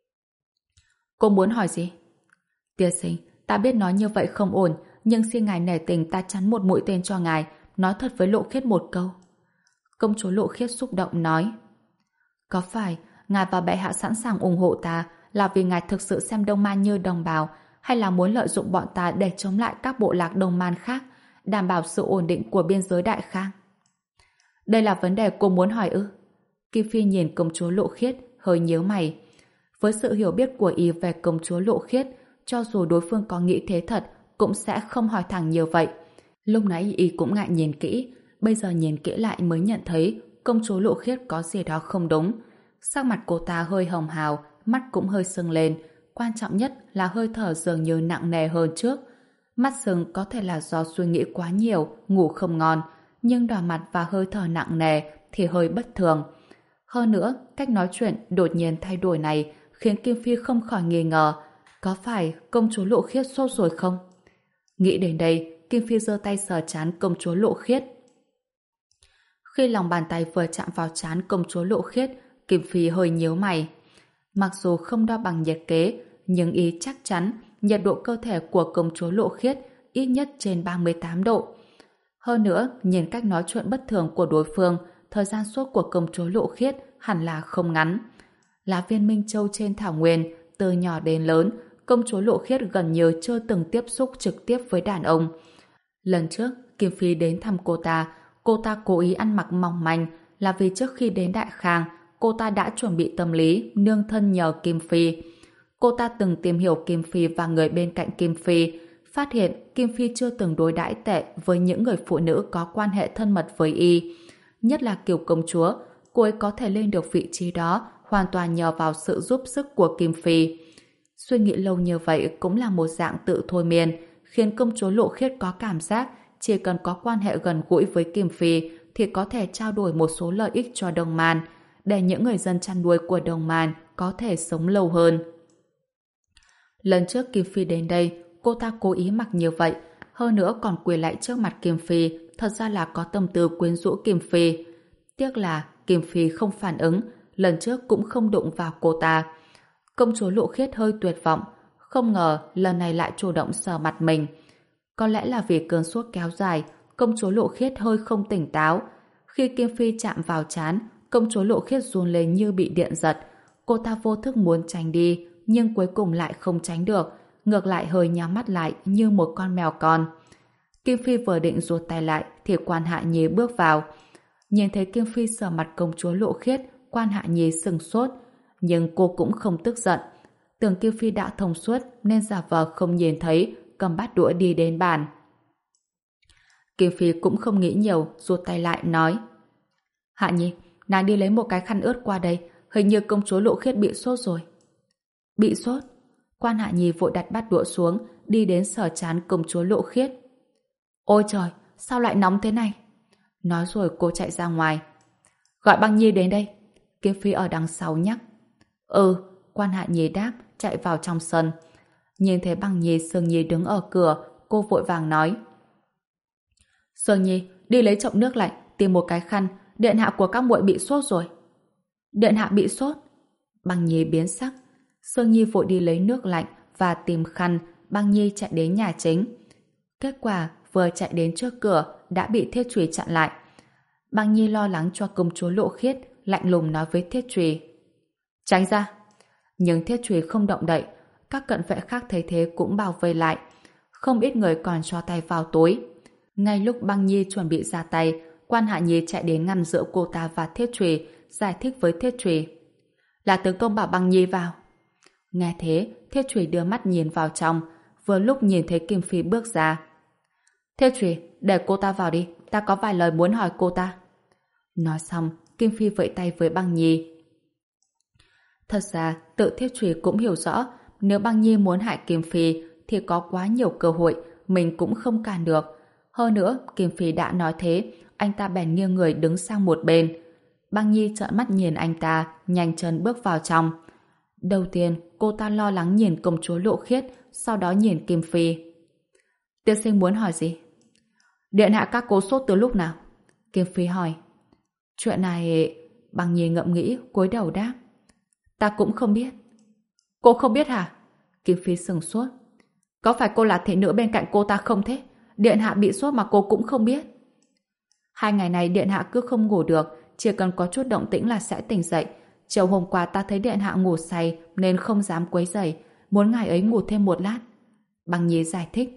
Cô muốn hỏi gì? Tiên sinh, ta biết nói như vậy không ổn, nhưng xin ngài nể tình ta chắn một mũi tên cho ngài, nói thật với Lộ Khiết một câu. Công chúa Lộ Khiết xúc động nói. Có phải ngài và bệ hạ sẵn sàng ủng hộ ta là vì ngài thực sự xem Đông Man như đồng bào, hay là muốn lợi dụng bọn ta để chống lại các bộ lạc Đông Man khác, đảm bảo sự ổn định của biên giới Đại Khang? Đây là vấn đề cô muốn hỏi ư? Kim Phi nhìn công chúa Lộ Khiết, hơi nhíu mày. Với sự hiểu biết của y về công chúa Lộ Khiết, cho dù đối phương có nghĩ thế thật, cũng sẽ không hỏi thẳng như vậy. Lúc nãy y cũng ngại nhìn kỹ, bây giờ nhìn kỹ lại mới nhận thấy công chúa Lộ Khiết có gì đó không đúng. Sắc mặt cô ta hơi hồng hào, mắt cũng hơi sưng lên, quan trọng nhất là hơi thở dường như nặng nề hơn trước. Mắt sưng có thể là do suy nghĩ quá nhiều, ngủ không ngon, nhưng đỏ mặt và hơi thở nặng nề thì hơi bất thường. Hơn nữa, cách nói chuyện đột nhiên thay đổi này khiến Kim Phi không khỏi nghi ngờ, có phải công chúa Lộ Khiết sốt rồi không? Nghĩ đến đây, Kim Phi giơ tay sờ trán công chúa Lộ Khiết. Khi lòng bàn tay vừa chạm vào trán công chúa Lộ Khiết, Kim Phi hơi nhíu mày. Mặc dù không đo bằng nhiệt kế, nhưng ý chắc chắn nhiệt độ cơ thể của công chúa Lộ Khiết ít nhất trên ba mươi tám độ. Hơn nữa, nhìn cách nói chuyện bất thường của đối phương, thời gian sốt của công chúa Lộ Khiết hẳn là không ngắn. Là viên Minh Châu trên thảo nguyên, từ nhỏ đến lớn, công chúa Lộ Khiết gần như chưa từng tiếp xúc trực tiếp với đàn ông. Lần trước, Kim Phi đến thăm cô ta, cô ta cố ý ăn mặc mỏng manh là vì trước khi đến Đại Khang, cô ta đã chuẩn bị tâm lý nương thân nhờ Kim Phi. Cô ta từng tìm hiểu Kim Phi và người bên cạnh Kim Phi, phát hiện Kim Phi chưa từng đối đãi tệ với những người phụ nữ có quan hệ thân mật với y. Nhất là Kiều công chúa, cô ấy có thể lên được vị trí đó hoàn toàn nhờ vào sự giúp sức của Kim Phi. Suy nghĩ lâu như vậy cũng là một dạng tự thôi miên, khiến công chúa Lộ Khiết có cảm giác chỉ cần có quan hệ gần gũi với Kim Phi thì có thể trao đổi một số lợi ích cho Đông Man, để những người dân chăn nuôi của Đông Man có thể sống lâu hơn. Lần trước Kim Phi đến đây, cô ta cố ý mặc như vậy, hơn nữa còn quỳ lại trước mặt Kim Phi, thật ra là có tâm tư quyến rũ Kim Phi. Tiếc là Kim Phi không phản ứng, lần trước cũng không đụng vào cô ta. Công chúa Lộ Khiết hơi tuyệt vọng, không ngờ lần này lại chủ động sờ mặt mình. Có lẽ là vì cơn sốt kéo dài, công chúa Lộ Khiết hơi không tỉnh táo. Khi Kim Phi chạm vào trán, công chúa Lộ Khiết run lên như bị điện giật. Cô ta vô thức muốn tránh đi, nhưng cuối cùng lại không tránh được, ngược lại hơi nhắm mắt lại như một con mèo con. Kim Phi vừa định ruột tay lại thì Quan Hạ Nhi bước vào. Nhìn thấy Kim Phi sờ mặt công chúa Lộ Khiết, Quan Hạ Nhi sừng sốt, nhưng cô cũng không tức giận. Tưởng Kim Phi đã thông suốt nên giả vờ không nhìn thấy, cầm bát đũa đi đến bàn. Kim Phi cũng không nghĩ nhiều, ruột tay lại nói: Hạ Nhi, nàng đi lấy một cái khăn ướt qua đây, hình như công chúa Lộ Khiết bị sốt rồi. Bị sốt? Quan Hạ Nhi vội đặt bát đũa xuống, đi đến sờ trán công chúa Lộ Khiết. Ôi trời, sao lại nóng thế này? Nói rồi cô chạy ra ngoài. Gọi Băng Nhi đến đây. Kim Phi ở đằng sau nhắc. Ừ, Quan Hạ Nhi đáp, chạy vào trong sân. Nhìn thấy Băng Nhi, Sương Nhi đứng ở cửa, cô vội vàng nói: Sương Nhi, đi lấy chậu nước lạnh, tìm một cái khăn, điện hạ của các muội bị sốt rồi. Điện hạ bị sốt? Băng Nhi biến sắc. Sương Nhi vội đi lấy nước lạnh và tìm khăn. Băng Nhi chạy đến nhà chính. Kết quả vừa chạy đến trước cửa đã bị Thiết Chùy chặn lại. Băng Nhi lo lắng cho công chúa Lộ Khiết, lạnh lùng nói với Thiết Chùy: Tránh ra. Nhưng Thiết Chùy không động đậy. Các cận vệ khác thấy thế cũng bao vây lại. Không ít người còn cho tay vào túi. Ngay lúc Băng Nhi chuẩn bị ra tay, Quan Hạ Nhi chạy đến ngăn giữa cô ta và Thiết Chùy, giải thích với Thiết Chùy: Là tướng công bảo Băng Nhi vào. Nghe thế, Thiết Chùy đưa mắt nhìn vào trong, vừa lúc nhìn thấy Kim Phi bước ra. Thiết Chùy, để cô ta vào đi, ta có vài lời muốn hỏi cô ta. Nói xong, Kim Phi vẫy tay với Băng Nhi. Thật ra, tự Thiết Chùy cũng hiểu rõ, nếu Băng Nhi muốn hại Kim Phi thì có quá nhiều cơ hội, mình cũng không cản được. Hơn nữa, Kim Phi đã nói thế, anh ta bèn nghiêng người đứng sang một bên. Băng Nhi trợn mắt nhìn anh ta, nhanh chân bước vào trong. Đầu tiên, cô ta lo lắng nhìn công chúa Lộ Khiết, sau đó nhìn Kim Phi. Tiên sinh muốn hỏi gì? Điện hạ các cô sốt từ lúc nào? Kim Phi hỏi. Chuyện này... Băng Nhi ngẫm nghĩ, cúi đầu đáp. Ta cũng không biết. Cô không biết hả? Kim Phi sừng sốt. Có phải cô là thị nữ bên cạnh cô ta không thế? Điện hạ bị sốt mà cô cũng không biết. Hai ngày này điện hạ cứ không ngủ được, chỉ cần có chút động tĩnh là sẽ tỉnh dậy. Chiều hôm qua ta thấy điện hạ ngủ say nên không dám quấy rầy, muốn ngài ấy ngủ thêm một lát. Băng Nhi giải thích.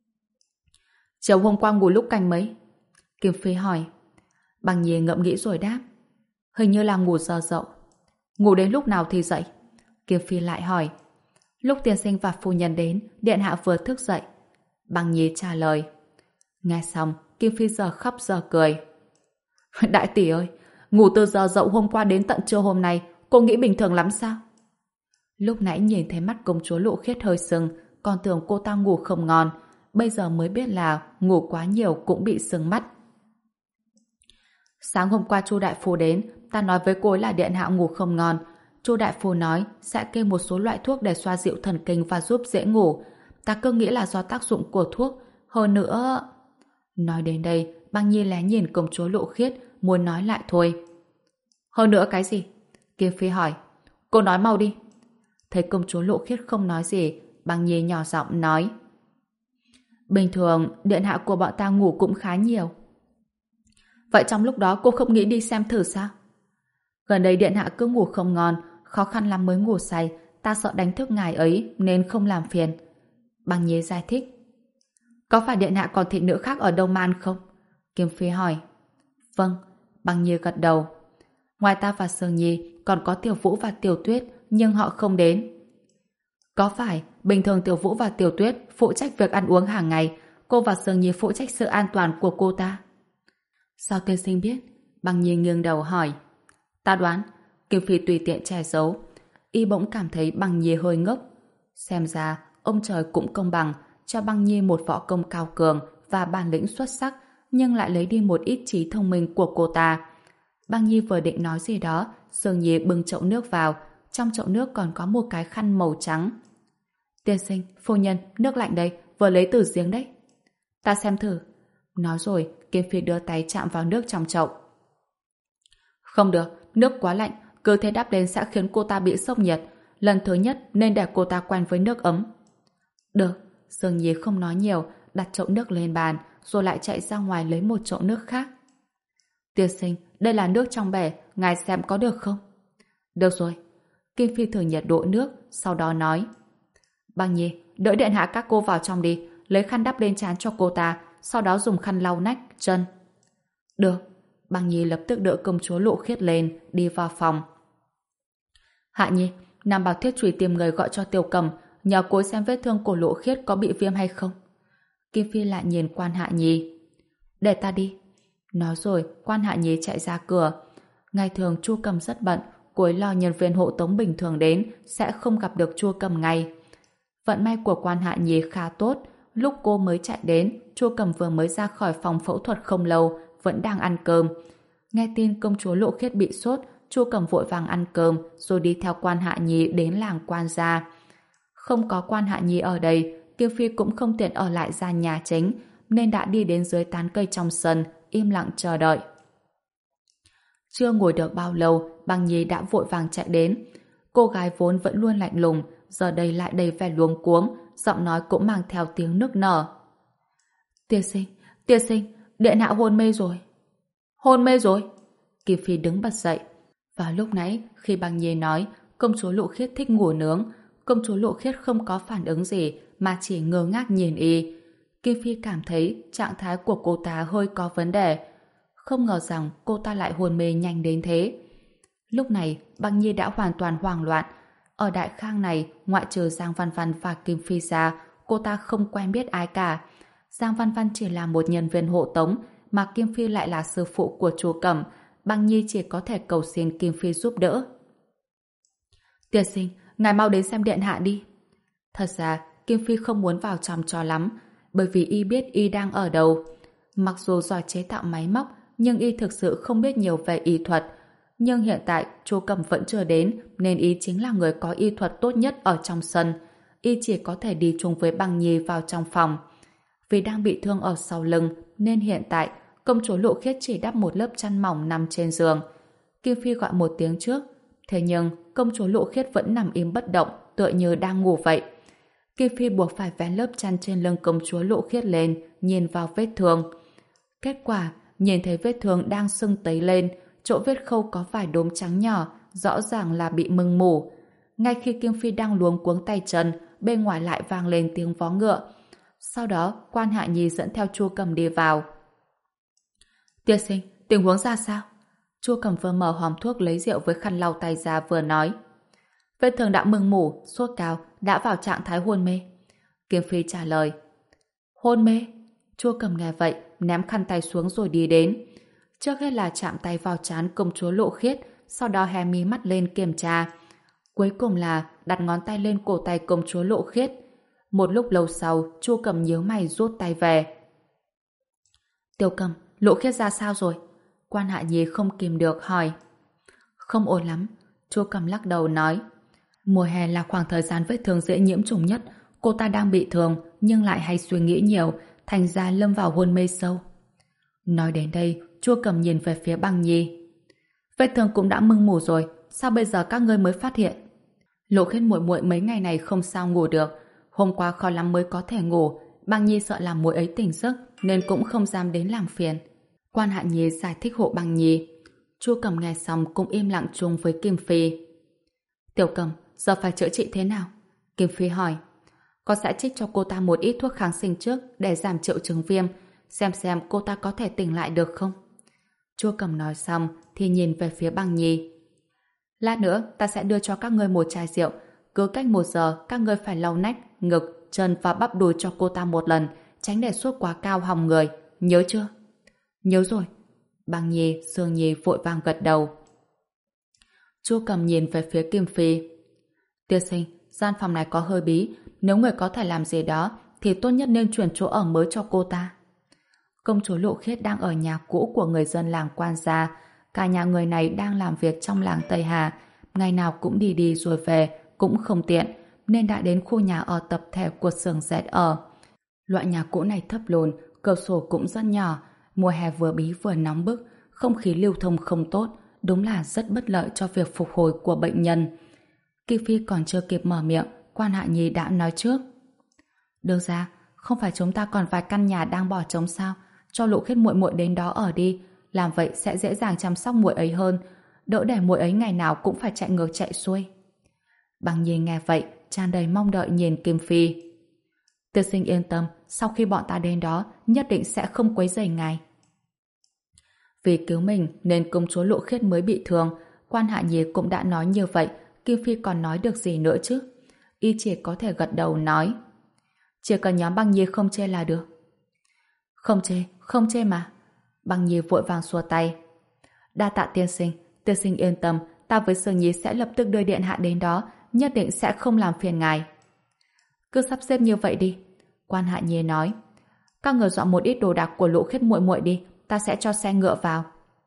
Chiều hôm qua ngủ lúc canh mấy? Kim Phi hỏi. Băng Nhi ngẫm nghĩ rồi đáp. Hình như là ngủ giờ dậu. Ngủ đến lúc nào thì dậy? Kim Phi lại hỏi. Lúc tiên sinh và phu nhân đến, điện hạ vừa thức dậy. Băng Nhi trả lời. Nghe xong, Kim Phi giờ khóc giờ cười. Đại tỷ ơi, ngủ từ giờ dậu hôm qua đến tận trưa hôm nay, cô nghĩ bình thường lắm sao? Lúc nãy nhìn thấy mắt công chúa Lộ Khiết hơi sưng, còn tưởng cô ta ngủ không ngon. Bây giờ mới biết là ngủ quá nhiều cũng bị sưng mắt. Sáng hôm qua Chu đại phu đến, ta nói với cô ấy là điện hạ ngủ không ngon. Chu đại phu nói sẽ kê một số loại thuốc để xoa dịu thần kinh và giúp dễ ngủ. Ta cứ nghĩ là do tác dụng của thuốc. Hơn nữa... Nói đến đây, Băng Nhi lén nhìn công chúa Lộ Khiết, muốn nói lại thôi. Hơn nữa cái gì? Kim Phi hỏi. Cô nói mau đi. Thấy công chúa Lộ Khiết không nói gì, Băng Nhi nhỏ giọng nói. Bình thường, điện hạ của bọn ta ngủ cũng khá nhiều. Vậy trong lúc đó cô không nghĩ đi xem thử sao? Gần đây điện hạ cứ ngủ không ngon, khó khăn lắm mới ngủ say, ta sợ đánh thức ngài ấy nên không làm phiền. Băng Nhi giải thích. Có phải điện hạ còn thị nữ khác ở Đông Man không? Kim Phi hỏi. Vâng, Băng Nhi gật đầu. Ngoài ta và Sương Nhi còn có Tiểu Vũ và Tiểu Tuyết, nhưng họ không đến. Có phải bình thường Tiểu Vũ và Tiểu Tuyết phụ trách việc ăn uống hàng ngày, cô và Sương Nhi phụ trách sự an toàn của cô ta? Sao tiên sinh biết? Băng Nhi nghiêng đầu hỏi. Ta đoán. Kim Phi tùy tiện che giấu. Y bỗng cảm thấy Băng Nhi hơi ngốc. Xem ra ông trời cũng công bằng, cho Băng Nhi một võ công cao cường và bản lĩnh xuất sắc, nhưng lại lấy đi một ít trí thông minh của cô ta. Băng Nhi vừa định nói gì đó, Sương Nhi bưng chậu nước vào, trong chậu nước còn có một cái khăn màu trắng. Tiên sinh, phu nhân, nước lạnh đây, vừa lấy từ giếng đấy. Ta xem thử. Nói rồi, Kim Phi đưa tay chạm vào nước trong chậu. Không được, nước quá lạnh, cứ thế đắp lên sẽ khiến cô ta bị sốc nhiệt. Lần thứ nhất nên để cô ta quen với nước ấm. Được, Sương Nhi không nói nhiều, đặt chậu nước lên bàn, rồi lại chạy ra ngoài lấy một chậu nước khác. Tiên sinh, đây là nước trong bể, ngài xem có được không? Được rồi. Kim Phi thử nhiệt độ nước, sau đó nói. Băng Nhi, đợi điện hạ các cô vào trong đi, lấy khăn đắp lên trán cho cô ta, sau đó dùng khăn lau nách, chân. Được. Băng Nhi lập tức đỡ công chúa Lộ Khiết lên, đi vào phòng. Hạ Nhi, Nam Bảo Thiết Trùy tìm người gọi cho Tiểu Cầm, nhờ cô xem vết thương của Lộ Khiết có bị viêm hay không. Kim Phi lại nhìn Quan Hạ Nhi. Để ta đi. Nói rồi, Quan Hạ Nhi chạy ra cửa. Ngày thường Chu Cầm rất bận, cô ấy lo nhân viên hộ tống bình thường đến sẽ không gặp được Chu Cầm ngay. Vận may của Quan Hạ Nhi khá tốt. Lúc cô mới chạy đến, Chu Cầm vừa mới ra khỏi phòng phẫu thuật không lâu, vẫn đang ăn cơm. Nghe tin công chúa Lộ Khiết bị sốt, Chu Cầm vội vàng ăn cơm rồi đi theo Quan Hạ Nhi đến làng Quan gia. Không có Quan Hạ Nhi ở đây, Kim Phi cũng không tiện ở lại ra nhà chính, nên đã đi đến dưới tán cây trong sân, im lặng chờ đợi. Chưa ngồi được bao lâu, Băng Nhi đã vội vàng chạy đến. Cô gái vốn vẫn luôn lạnh lùng, giờ đây lại đầy vẻ luống cuống, giọng nói cũng mang theo tiếng nức nở. Tiên sinh, tiên sinh, điện hạ hôn mê rồi. Hôn mê rồi? Kim Phi đứng bật dậy. Và lúc nãy, khi Băng Nhi nói công chúa Lộ Khiết thích ngủ nướng, công chúa Lộ Khiết không có phản ứng gì mà chỉ ngơ ngác nhìn y. Kim Phi cảm thấy trạng thái của cô ta hơi có vấn đề. Không ngờ rằng cô ta lại hôn mê nhanh đến thế. Lúc này, Băng Nhi đã hoàn toàn hoảng loạn. Ở Đại Khang này, ngoại trừ Giang Văn Văn và Kim Phi ra, cô ta không quen biết ai cả. Giang Văn Văn chỉ là một nhân viên hộ tống, mà Kim Phi lại là sư phụ của Chu Cẩm. Băng Nhi chỉ có thể cầu xin Kim Phi giúp đỡ. Tiên sinh, ngài mau đến xem điện hạ đi. Thật ra, Kim Phi không muốn vào trong cho lắm, bởi vì y biết y đang ở đâu. Mặc dù giỏi chế tạo máy móc, nhưng y thực sự không biết nhiều về y thuật. Nhưng hiện tại, Chu Cẩm vẫn chưa đến, nên y chính là người có y thuật tốt nhất ở trong sân. Y chỉ có thể đi chung với Băng Nhi vào trong phòng. Vì đang bị thương ở sau lưng, nên hiện tại, công chúa Lộ Khiết chỉ đắp một lớp chăn mỏng nằm trên giường. Kim Phi gọi một tiếng trước, thế nhưng công chúa Lộ Khiết vẫn nằm im bất động, tựa như đang ngủ vậy. Kim Phi buộc phải vén lớp chăn trên lưng công chúa Lộ Khiết lên, nhìn vào vết thương. Kết quả, nhìn thấy vết thương đang sưng tấy lên, chỗ vết khâu có vài đốm trắng nhỏ, rõ ràng là bị mưng mủ. Ngay khi Kim Phi đang luống cuống tay chân, bên ngoài lại vang lên tiếng vó ngựa. Sau đó, Quan Hạ Nhi dẫn theo Chu Cẩm đi vào. Tiên sinh, tình huống ra sao? Chu Cầm vừa mở hòm thuốc lấy rượu với khăn lau tay ra vừa nói. Vết thương đã mưng mủ, sốt cao, đã vào trạng thái hôn mê. Kiếm Phi trả lời. Hôn mê? Chu Cầm nghe vậy, ném khăn tay xuống rồi đi đến. Trước hết là chạm tay vào trán công chúa Lộ Khiết, sau đó hé mí mắt lên kiểm tra. Cuối cùng là đặt ngón tay lên cổ tay công chúa Lộ Khiết. Một lúc lâu sau, Chu Cầm nhíu mày rút tay về. Tiểu Cầm, Lộ Khiết ra sao rồi? Quan Hạ Nhi không kìm được hỏi. Không ổn lắm, Chu Cầm lắc đầu nói. Mùa hè là khoảng thời gian vết thương dễ nhiễm trùng nhất. Cô ta đang bị thương nhưng lại hay suy nghĩ nhiều, thành ra lâm vào hôn mê sâu. Nói đến đây, Chu Cầm nhìn về phía Băng Nhi. Vết thương cũng đã mưng mủ rồi, sao bây giờ các ngươi mới phát hiện? Lộ Khiết muội muội mấy ngày này không sao ngủ được, hôm qua khó lắm mới có thể ngủ. Băng Nhi sợ làm muội ấy tỉnh giấc nên cũng không dám đến làm phiền. Quan Hạ Nhi giải thích hộ Băng Nhi. Chu Cầm nghe xong cũng im lặng chung với Kim Phi. Tiểu Cầm, giờ phải chữa trị thế nào? Kim Phi hỏi. Con sẽ trích cho cô ta một ít thuốc kháng sinh trước để giảm triệu chứng viêm, xem xem cô ta có thể tỉnh lại được không. Chu Cầm nói xong thì nhìn về phía Băng Nhi. Lát nữa ta sẽ đưa cho các ngươi một chai rượu, cứ cách một giờ các ngươi phải lau nách, ngực, chân và bắp đùi cho cô ta một lần, tránh để sốt quá cao hỏng người, nhớ chưa? Nhớ rồi. Băng Nhi, Sương Nhi vội vàng gật đầu. Chu Cầm nhìn về phía Kim Phi. Tiên sinh, gian phòng này có hơi bí, nếu người có thể làm gì đó thì tốt nhất nên chuyển chỗ ở mới cho cô ta. Công chúa Lộ Khiết đang ở nhà cũ của người dân làng Quan Gia. Cả nhà người này đang làm việc trong làng Tây Hà, ngày nào cũng đi đi rồi về, cũng không tiện, nên đã đến khu nhà ở tập thể của xưởng dệt ở. Loại nhà cũ này thấp lùn, cửa sổ cũng rất nhỏ, mùa hè vừa bí vừa nóng bức, không khí lưu thông không tốt, đúng là rất bất lợi cho việc phục hồi của bệnh nhân. Kim Phi còn chưa kịp mở miệng, Quan Hạ Nhi đã nói trước. Được ra, không phải chúng ta còn vài căn nhà đang bỏ trống sao? Cho Lộ Khiết muội muội đến đó ở đi, làm vậy sẽ dễ dàng chăm sóc muội ấy hơn, đỡ để muội ấy ngày nào cũng phải chạy ngược chạy xuôi. Băng Nhi nghe vậy, tràn đầy mong đợi nhìn Kim Phi. Tiên sinh yên tâm, sau khi bọn ta đến đó, nhất định sẽ không quấy rầy ngài. Vì cứu mình nên công chúa Lộ Khiết mới bị thương, Quan Hạ Nhi cũng đã nói như vậy, Kim Phi còn nói được gì nữa chứ? Y chỉ có thể gật đầu nói. Chỉ cần nhóm Băng Nhi không chê là được. Không chê, không chê mà. Băng Nhi vội vàng xua tay. Đa tạ tiên sinh, tiên sinh yên tâm, ta với Sương Nhi sẽ lập tức đưa điện hạ đến đó, nhất định sẽ không làm phiền ngài. Cứ sắp xếp như vậy đi. Quan Hạ Nhi nói. Các người dọn một ít đồ đạc của Lộ Khiết muội muội đi, ta sẽ cho xe ngựa vào.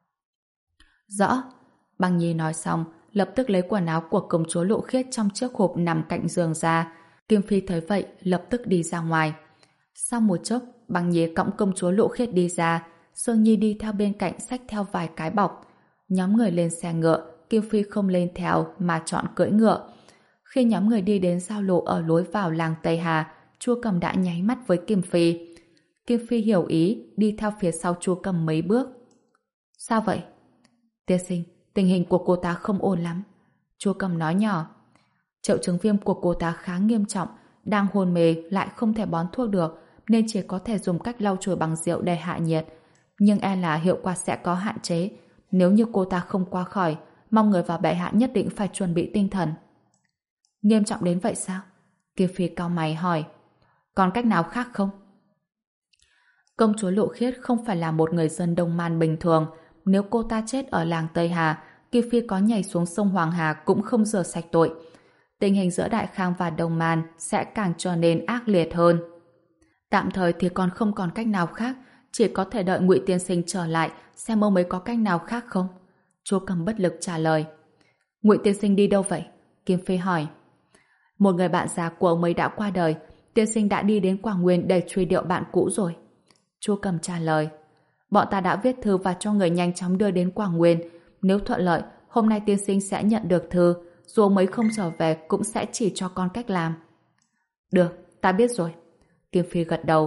Rõ. Băng Nhi nói xong, lập tức lấy quần áo của công chúa Lộ Khiết trong chiếc hộp nằm cạnh giường ra. Kim Phi thấy vậy, lập tức đi ra ngoài. Sau một chốc, Băng Nhi cõng công chúa Lộ Khiết đi ra, Sương Nhi đi theo bên cạnh xách theo vài cái bọc. Nhóm người lên xe ngựa, Kim Phi không lên theo mà chọn cưỡi ngựa. Khi nhóm người đi đến giao lộ ở lối vào làng Tây Hà, Chu Cầm đã nháy mắt với Kim Phi. Kim Phi hiểu ý, đi theo phía sau Chu Cầm mấy bước. Sao vậy? Tiên sinh, tình hình của cô ta không ổn lắm. Chu Cầm nói nhỏ. Triệu chứng viêm của cô ta khá nghiêm trọng, đang hôn mê lại không thể bón thuốc được, nên chỉ có thể dùng cách lau chùi bằng rượu để hạ nhiệt. Nhưng e là hiệu quả sẽ có hạn chế. Nếu như cô ta không qua khỏi, mong người và bệ hạ nhất định phải chuẩn bị tinh thần. Nghiêm trọng đến vậy sao? Kim Phi cau mày hỏi. Còn cách nào khác không? Công chúa Lộ Khiết không phải là một người dân Đông Man bình thường. Nếu cô ta chết ở làng Tây Hà, Kim Phi có nhảy xuống sông Hoàng Hà cũng không rửa sạch tội. Tình hình giữa Đại Khang và Đông Man sẽ càng trở nên ác liệt hơn. Tạm thời thì còn không còn cách nào khác, chỉ có thể đợi Ngụy tiên sinh trở lại xem ông ấy có cách nào khác không. Chu Cầm bất lực trả lời. Ngụy tiên sinh đi đâu vậy? Kim Phi hỏi. Một người bạn già của ông ấy đã qua đời, tiên sinh đã đi đến Quảng Nguyên để truy điệu bạn cũ rồi. Chu Cầm trả lời. Bọn ta đã viết thư và cho người nhanh chóng đưa đến Quảng Nguyên. Nếu thuận lợi, hôm nay tiên sinh sẽ nhận được thư, dù ông ấy không trở về cũng sẽ chỉ cho con cách làm. Được, ta biết rồi. Kim Phi gật đầu.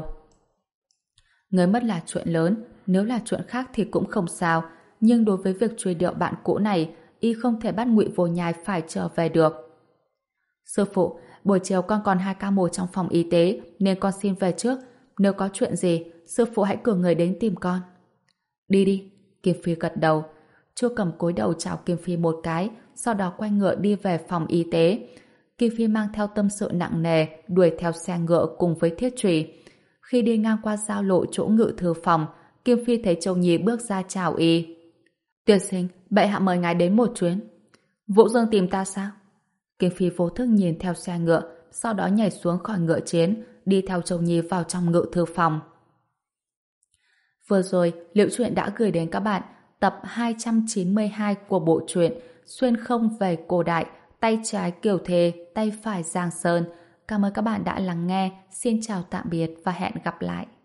Người mất là chuyện lớn, nếu là chuyện khác thì cũng không sao, nhưng đối với việc truy điệu bạn cũ này, y không thể bắt Ngụy Vô Nhai phải trở về được. Sư phụ, buổi chiều con còn hai ca mổ trong phòng y tế, nên con xin về trước. Nếu có chuyện gì, sư phụ hãy cử người đến tìm con. Đi đi, Kim Phi gật đầu. Chu Cẩm cúi đầu chào Kim Phi một cái, sau đó quay ngựa đi về phòng y tế. Kim Phi mang theo tâm sự nặng nề, đuổi theo xe ngựa cùng với Thiết Trùy. Khi đi ngang qua giao lộ chỗ ngự thư phòng, Kim Phi thấy Châu Nhi bước ra chào y. Tiên sinh, bệ hạ mời ngài đến một chuyến. Vũ Dương tìm ta sao? Kim Phi vô thức nhìn theo xe ngựa, sau đó nhảy xuống khỏi ngựa chiến, đi theo Châu Nhi vào trong ngự thư phòng. Vừa rồi, Liễu Chuyện đã gửi đến các bạn tập hai trăm chín mươi hai của bộ truyện Xuyên không về cổ đại, tay trái Kiều Thề, tay phải Giang Sơn. Cảm ơn các bạn đã lắng nghe. Xin chào tạm biệt và hẹn gặp lại.